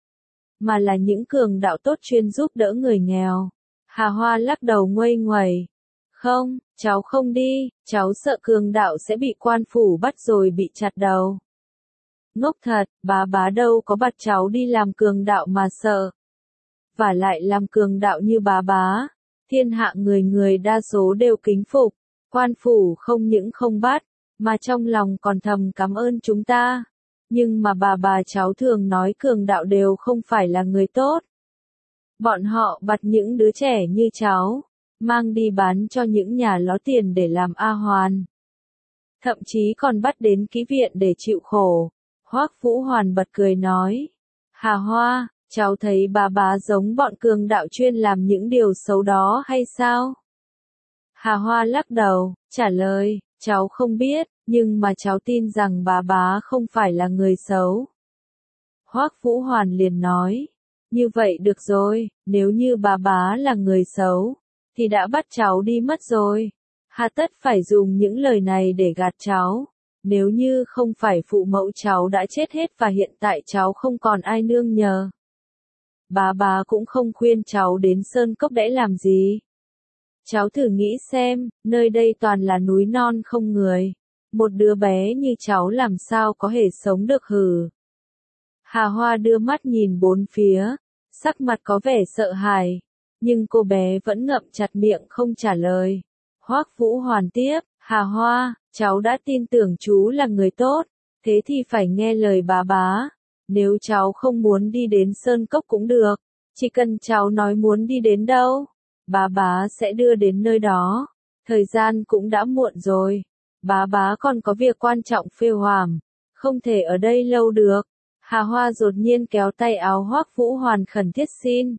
mà là những cường đạo tốt chuyên giúp đỡ người nghèo. Hà Hoa lắc đầu nguây nguẩy. Không, cháu không đi, cháu sợ cường đạo sẽ bị quan phủ bắt rồi bị chặt đầu. Ngốc thật, bá đâu có bắt cháu đi làm cường đạo mà sợ. Và lại làm cường đạo như bá, thiên hạ người đa số đều kính phục. Quan phủ không những không bắt, mà trong lòng còn thầm cảm ơn chúng ta. Nhưng mà bà cháu thường nói cường đạo đều không phải là người tốt. Bọn họ bắt những đứa trẻ như cháu, mang đi bán cho những nhà ló tiền để làm A Hoàn. Thậm chí còn bắt đến kỹ viện để chịu khổ. Hoắc Vũ Hoàn bật cười nói. Hà Hoa, cháu thấy bá giống bọn cường đạo chuyên làm những điều xấu đó hay sao? Hà Hoa lắc đầu, trả lời, cháu không biết, nhưng mà cháu tin rằng bá không phải là người xấu. Hoắc Vũ Hoàn liền nói, như vậy được rồi, nếu như bá là người xấu, thì đã bắt cháu đi mất rồi. Hà tất phải dùng những lời này để gạt cháu. Nếu như không phải phụ mẫu cháu đã chết hết và hiện tại cháu không còn ai nương nhờ. Bá cũng không khuyên cháu đến Sơn Cốc để làm gì. Cháu thử nghĩ xem, nơi đây toàn là núi non không người. Một đứa bé như cháu làm sao có thể sống được hử? Hà Hoa đưa mắt nhìn bốn phía, sắc mặt có vẻ sợ hãi, nhưng cô bé vẫn ngậm chặt miệng không trả lời. Hoắc Vũ Hoàn tiếp, Hà Hoa, cháu đã tin tưởng chú là người tốt, thế thì phải nghe lời bá. Nếu cháu không muốn đi đến Sơn Cốc cũng được, chỉ cần cháu nói muốn đi đến đâu, bá sẽ đưa đến nơi đó. Thời gian cũng đã muộn rồi, bá còn có việc quan trọng phê hoàng. không thể ở đây lâu được. Hà Hoa đột nhiên kéo tay áo Hoắc Vũ Hoàn khẩn thiết xin.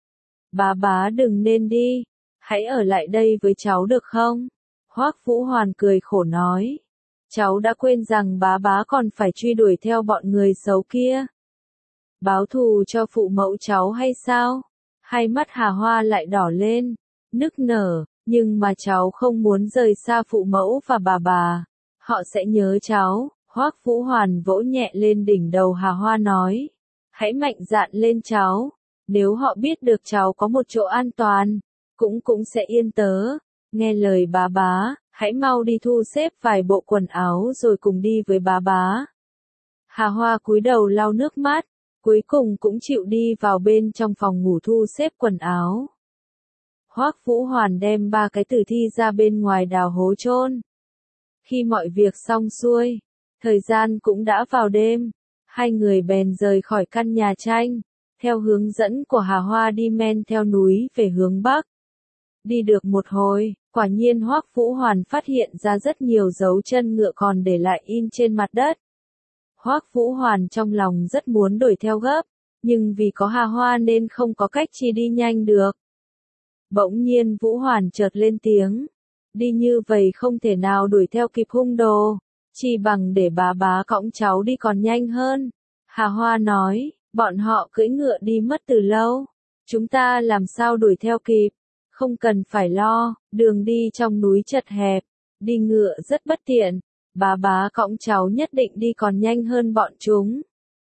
Bá đừng nên đi, hãy ở lại đây với cháu được không? Hoắc Vũ Hoàn cười khổ nói. Cháu đã quên rằng bá còn phải truy đuổi theo bọn người xấu kia. Báo thù cho phụ mẫu cháu hay sao? Hai mắt Hà Hoa lại đỏ lên, nức nở, nhưng mà cháu không muốn rời xa phụ mẫu và bà. Họ sẽ nhớ cháu. Hoắc Vũ Hoàn vỗ nhẹ lên đỉnh đầu Hà Hoa nói. Hãy mạnh dạn lên cháu. Nếu họ biết được cháu có một chỗ an toàn, cũng sẽ yên tớ. Nghe lời bá, hãy mau đi thu xếp vài bộ quần áo rồi cùng đi với bá. Hà Hoa cúi đầu lau nước mắt, cuối cùng cũng chịu đi vào bên trong phòng ngủ thu xếp quần áo. Hoắc Vũ Hoàn đem 3 cái tử thi ra bên ngoài đào hố chôn. Khi mọi việc xong xuôi, thời gian cũng đã vào đêm, hai người bèn rời khỏi căn nhà tranh, theo hướng dẫn của Hà Hoa đi men theo núi về hướng Bắc. Đi được một hồi, quả nhiên Hoắc Vũ Hoàn phát hiện ra rất nhiều dấu chân ngựa còn để lại in trên mặt đất. Hoắc Vũ Hoàn trong lòng rất muốn đuổi theo gấp, nhưng vì có Hà Hoa nên không có cách chi đi nhanh được. Bỗng nhiên Vũ Hoàn chợt lên tiếng, đi như vậy không thể nào đuổi theo kịp hung đồ, chỉ bằng để bá cõng cháu đi còn nhanh hơn. Hà Hoa nói, bọn họ cưỡi ngựa đi mất từ lâu, chúng ta làm sao đuổi theo kịp, không cần phải lo, đường đi trong núi chật hẹp, đi ngựa rất bất tiện, bá cõng cháu nhất định đi còn nhanh hơn bọn chúng.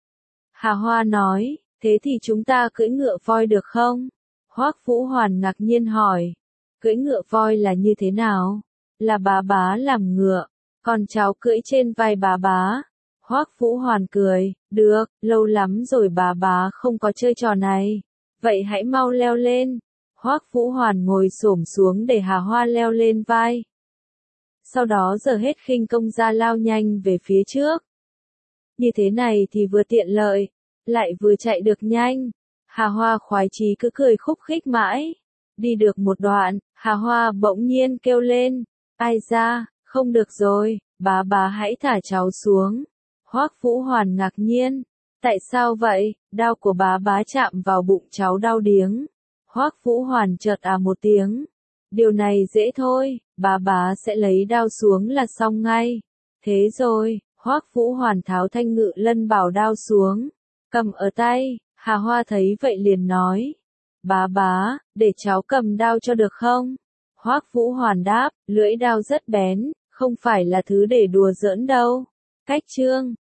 Hà Hoa nói, thế thì chúng ta cưỡi ngựa voi được không? Hoắc Vũ Hoàn ngạc nhiên hỏi, cưỡi ngựa voi là như thế nào? Là bá làm ngựa, còn cháu cưỡi trên vai bá. Hoắc Vũ Hoàn cười, được, lâu lắm rồi bá không có chơi trò này. Vậy hãy mau leo lên. Hoắc Vũ Hoàn ngồi xổm xuống để Hà Hoa leo lên vai. Sau đó giở hết khinh công ra lao nhanh về phía trước. Như thế này thì vừa tiện lợi, lại vừa chạy được nhanh. Hà Hoa khoái chí cứ cười khúc khích mãi. Đi được một đoạn, Hà Hoa bỗng nhiên kêu lên, ai da, không được rồi, bá hãy thả cháu xuống. Hoắc Vũ Hoàn ngạc nhiên, tại sao vậy, đao của bá chạm vào bụng cháu đau điếng. Hoắc Vũ Hoàn chợt một tiếng, điều này dễ thôi, bá sẽ lấy đao xuống là xong ngay. Thế rồi, Hoắc Vũ Hoàn tháo thanh ngự lân bảo đao xuống, cầm ở tay. Hà Hoa thấy vậy liền nói, bá, để cháu cầm đao cho được không? Hoắc Vũ Hoàn đáp, lưỡi đao rất bén, không phải là thứ để đùa giỡn đâu. Cách chương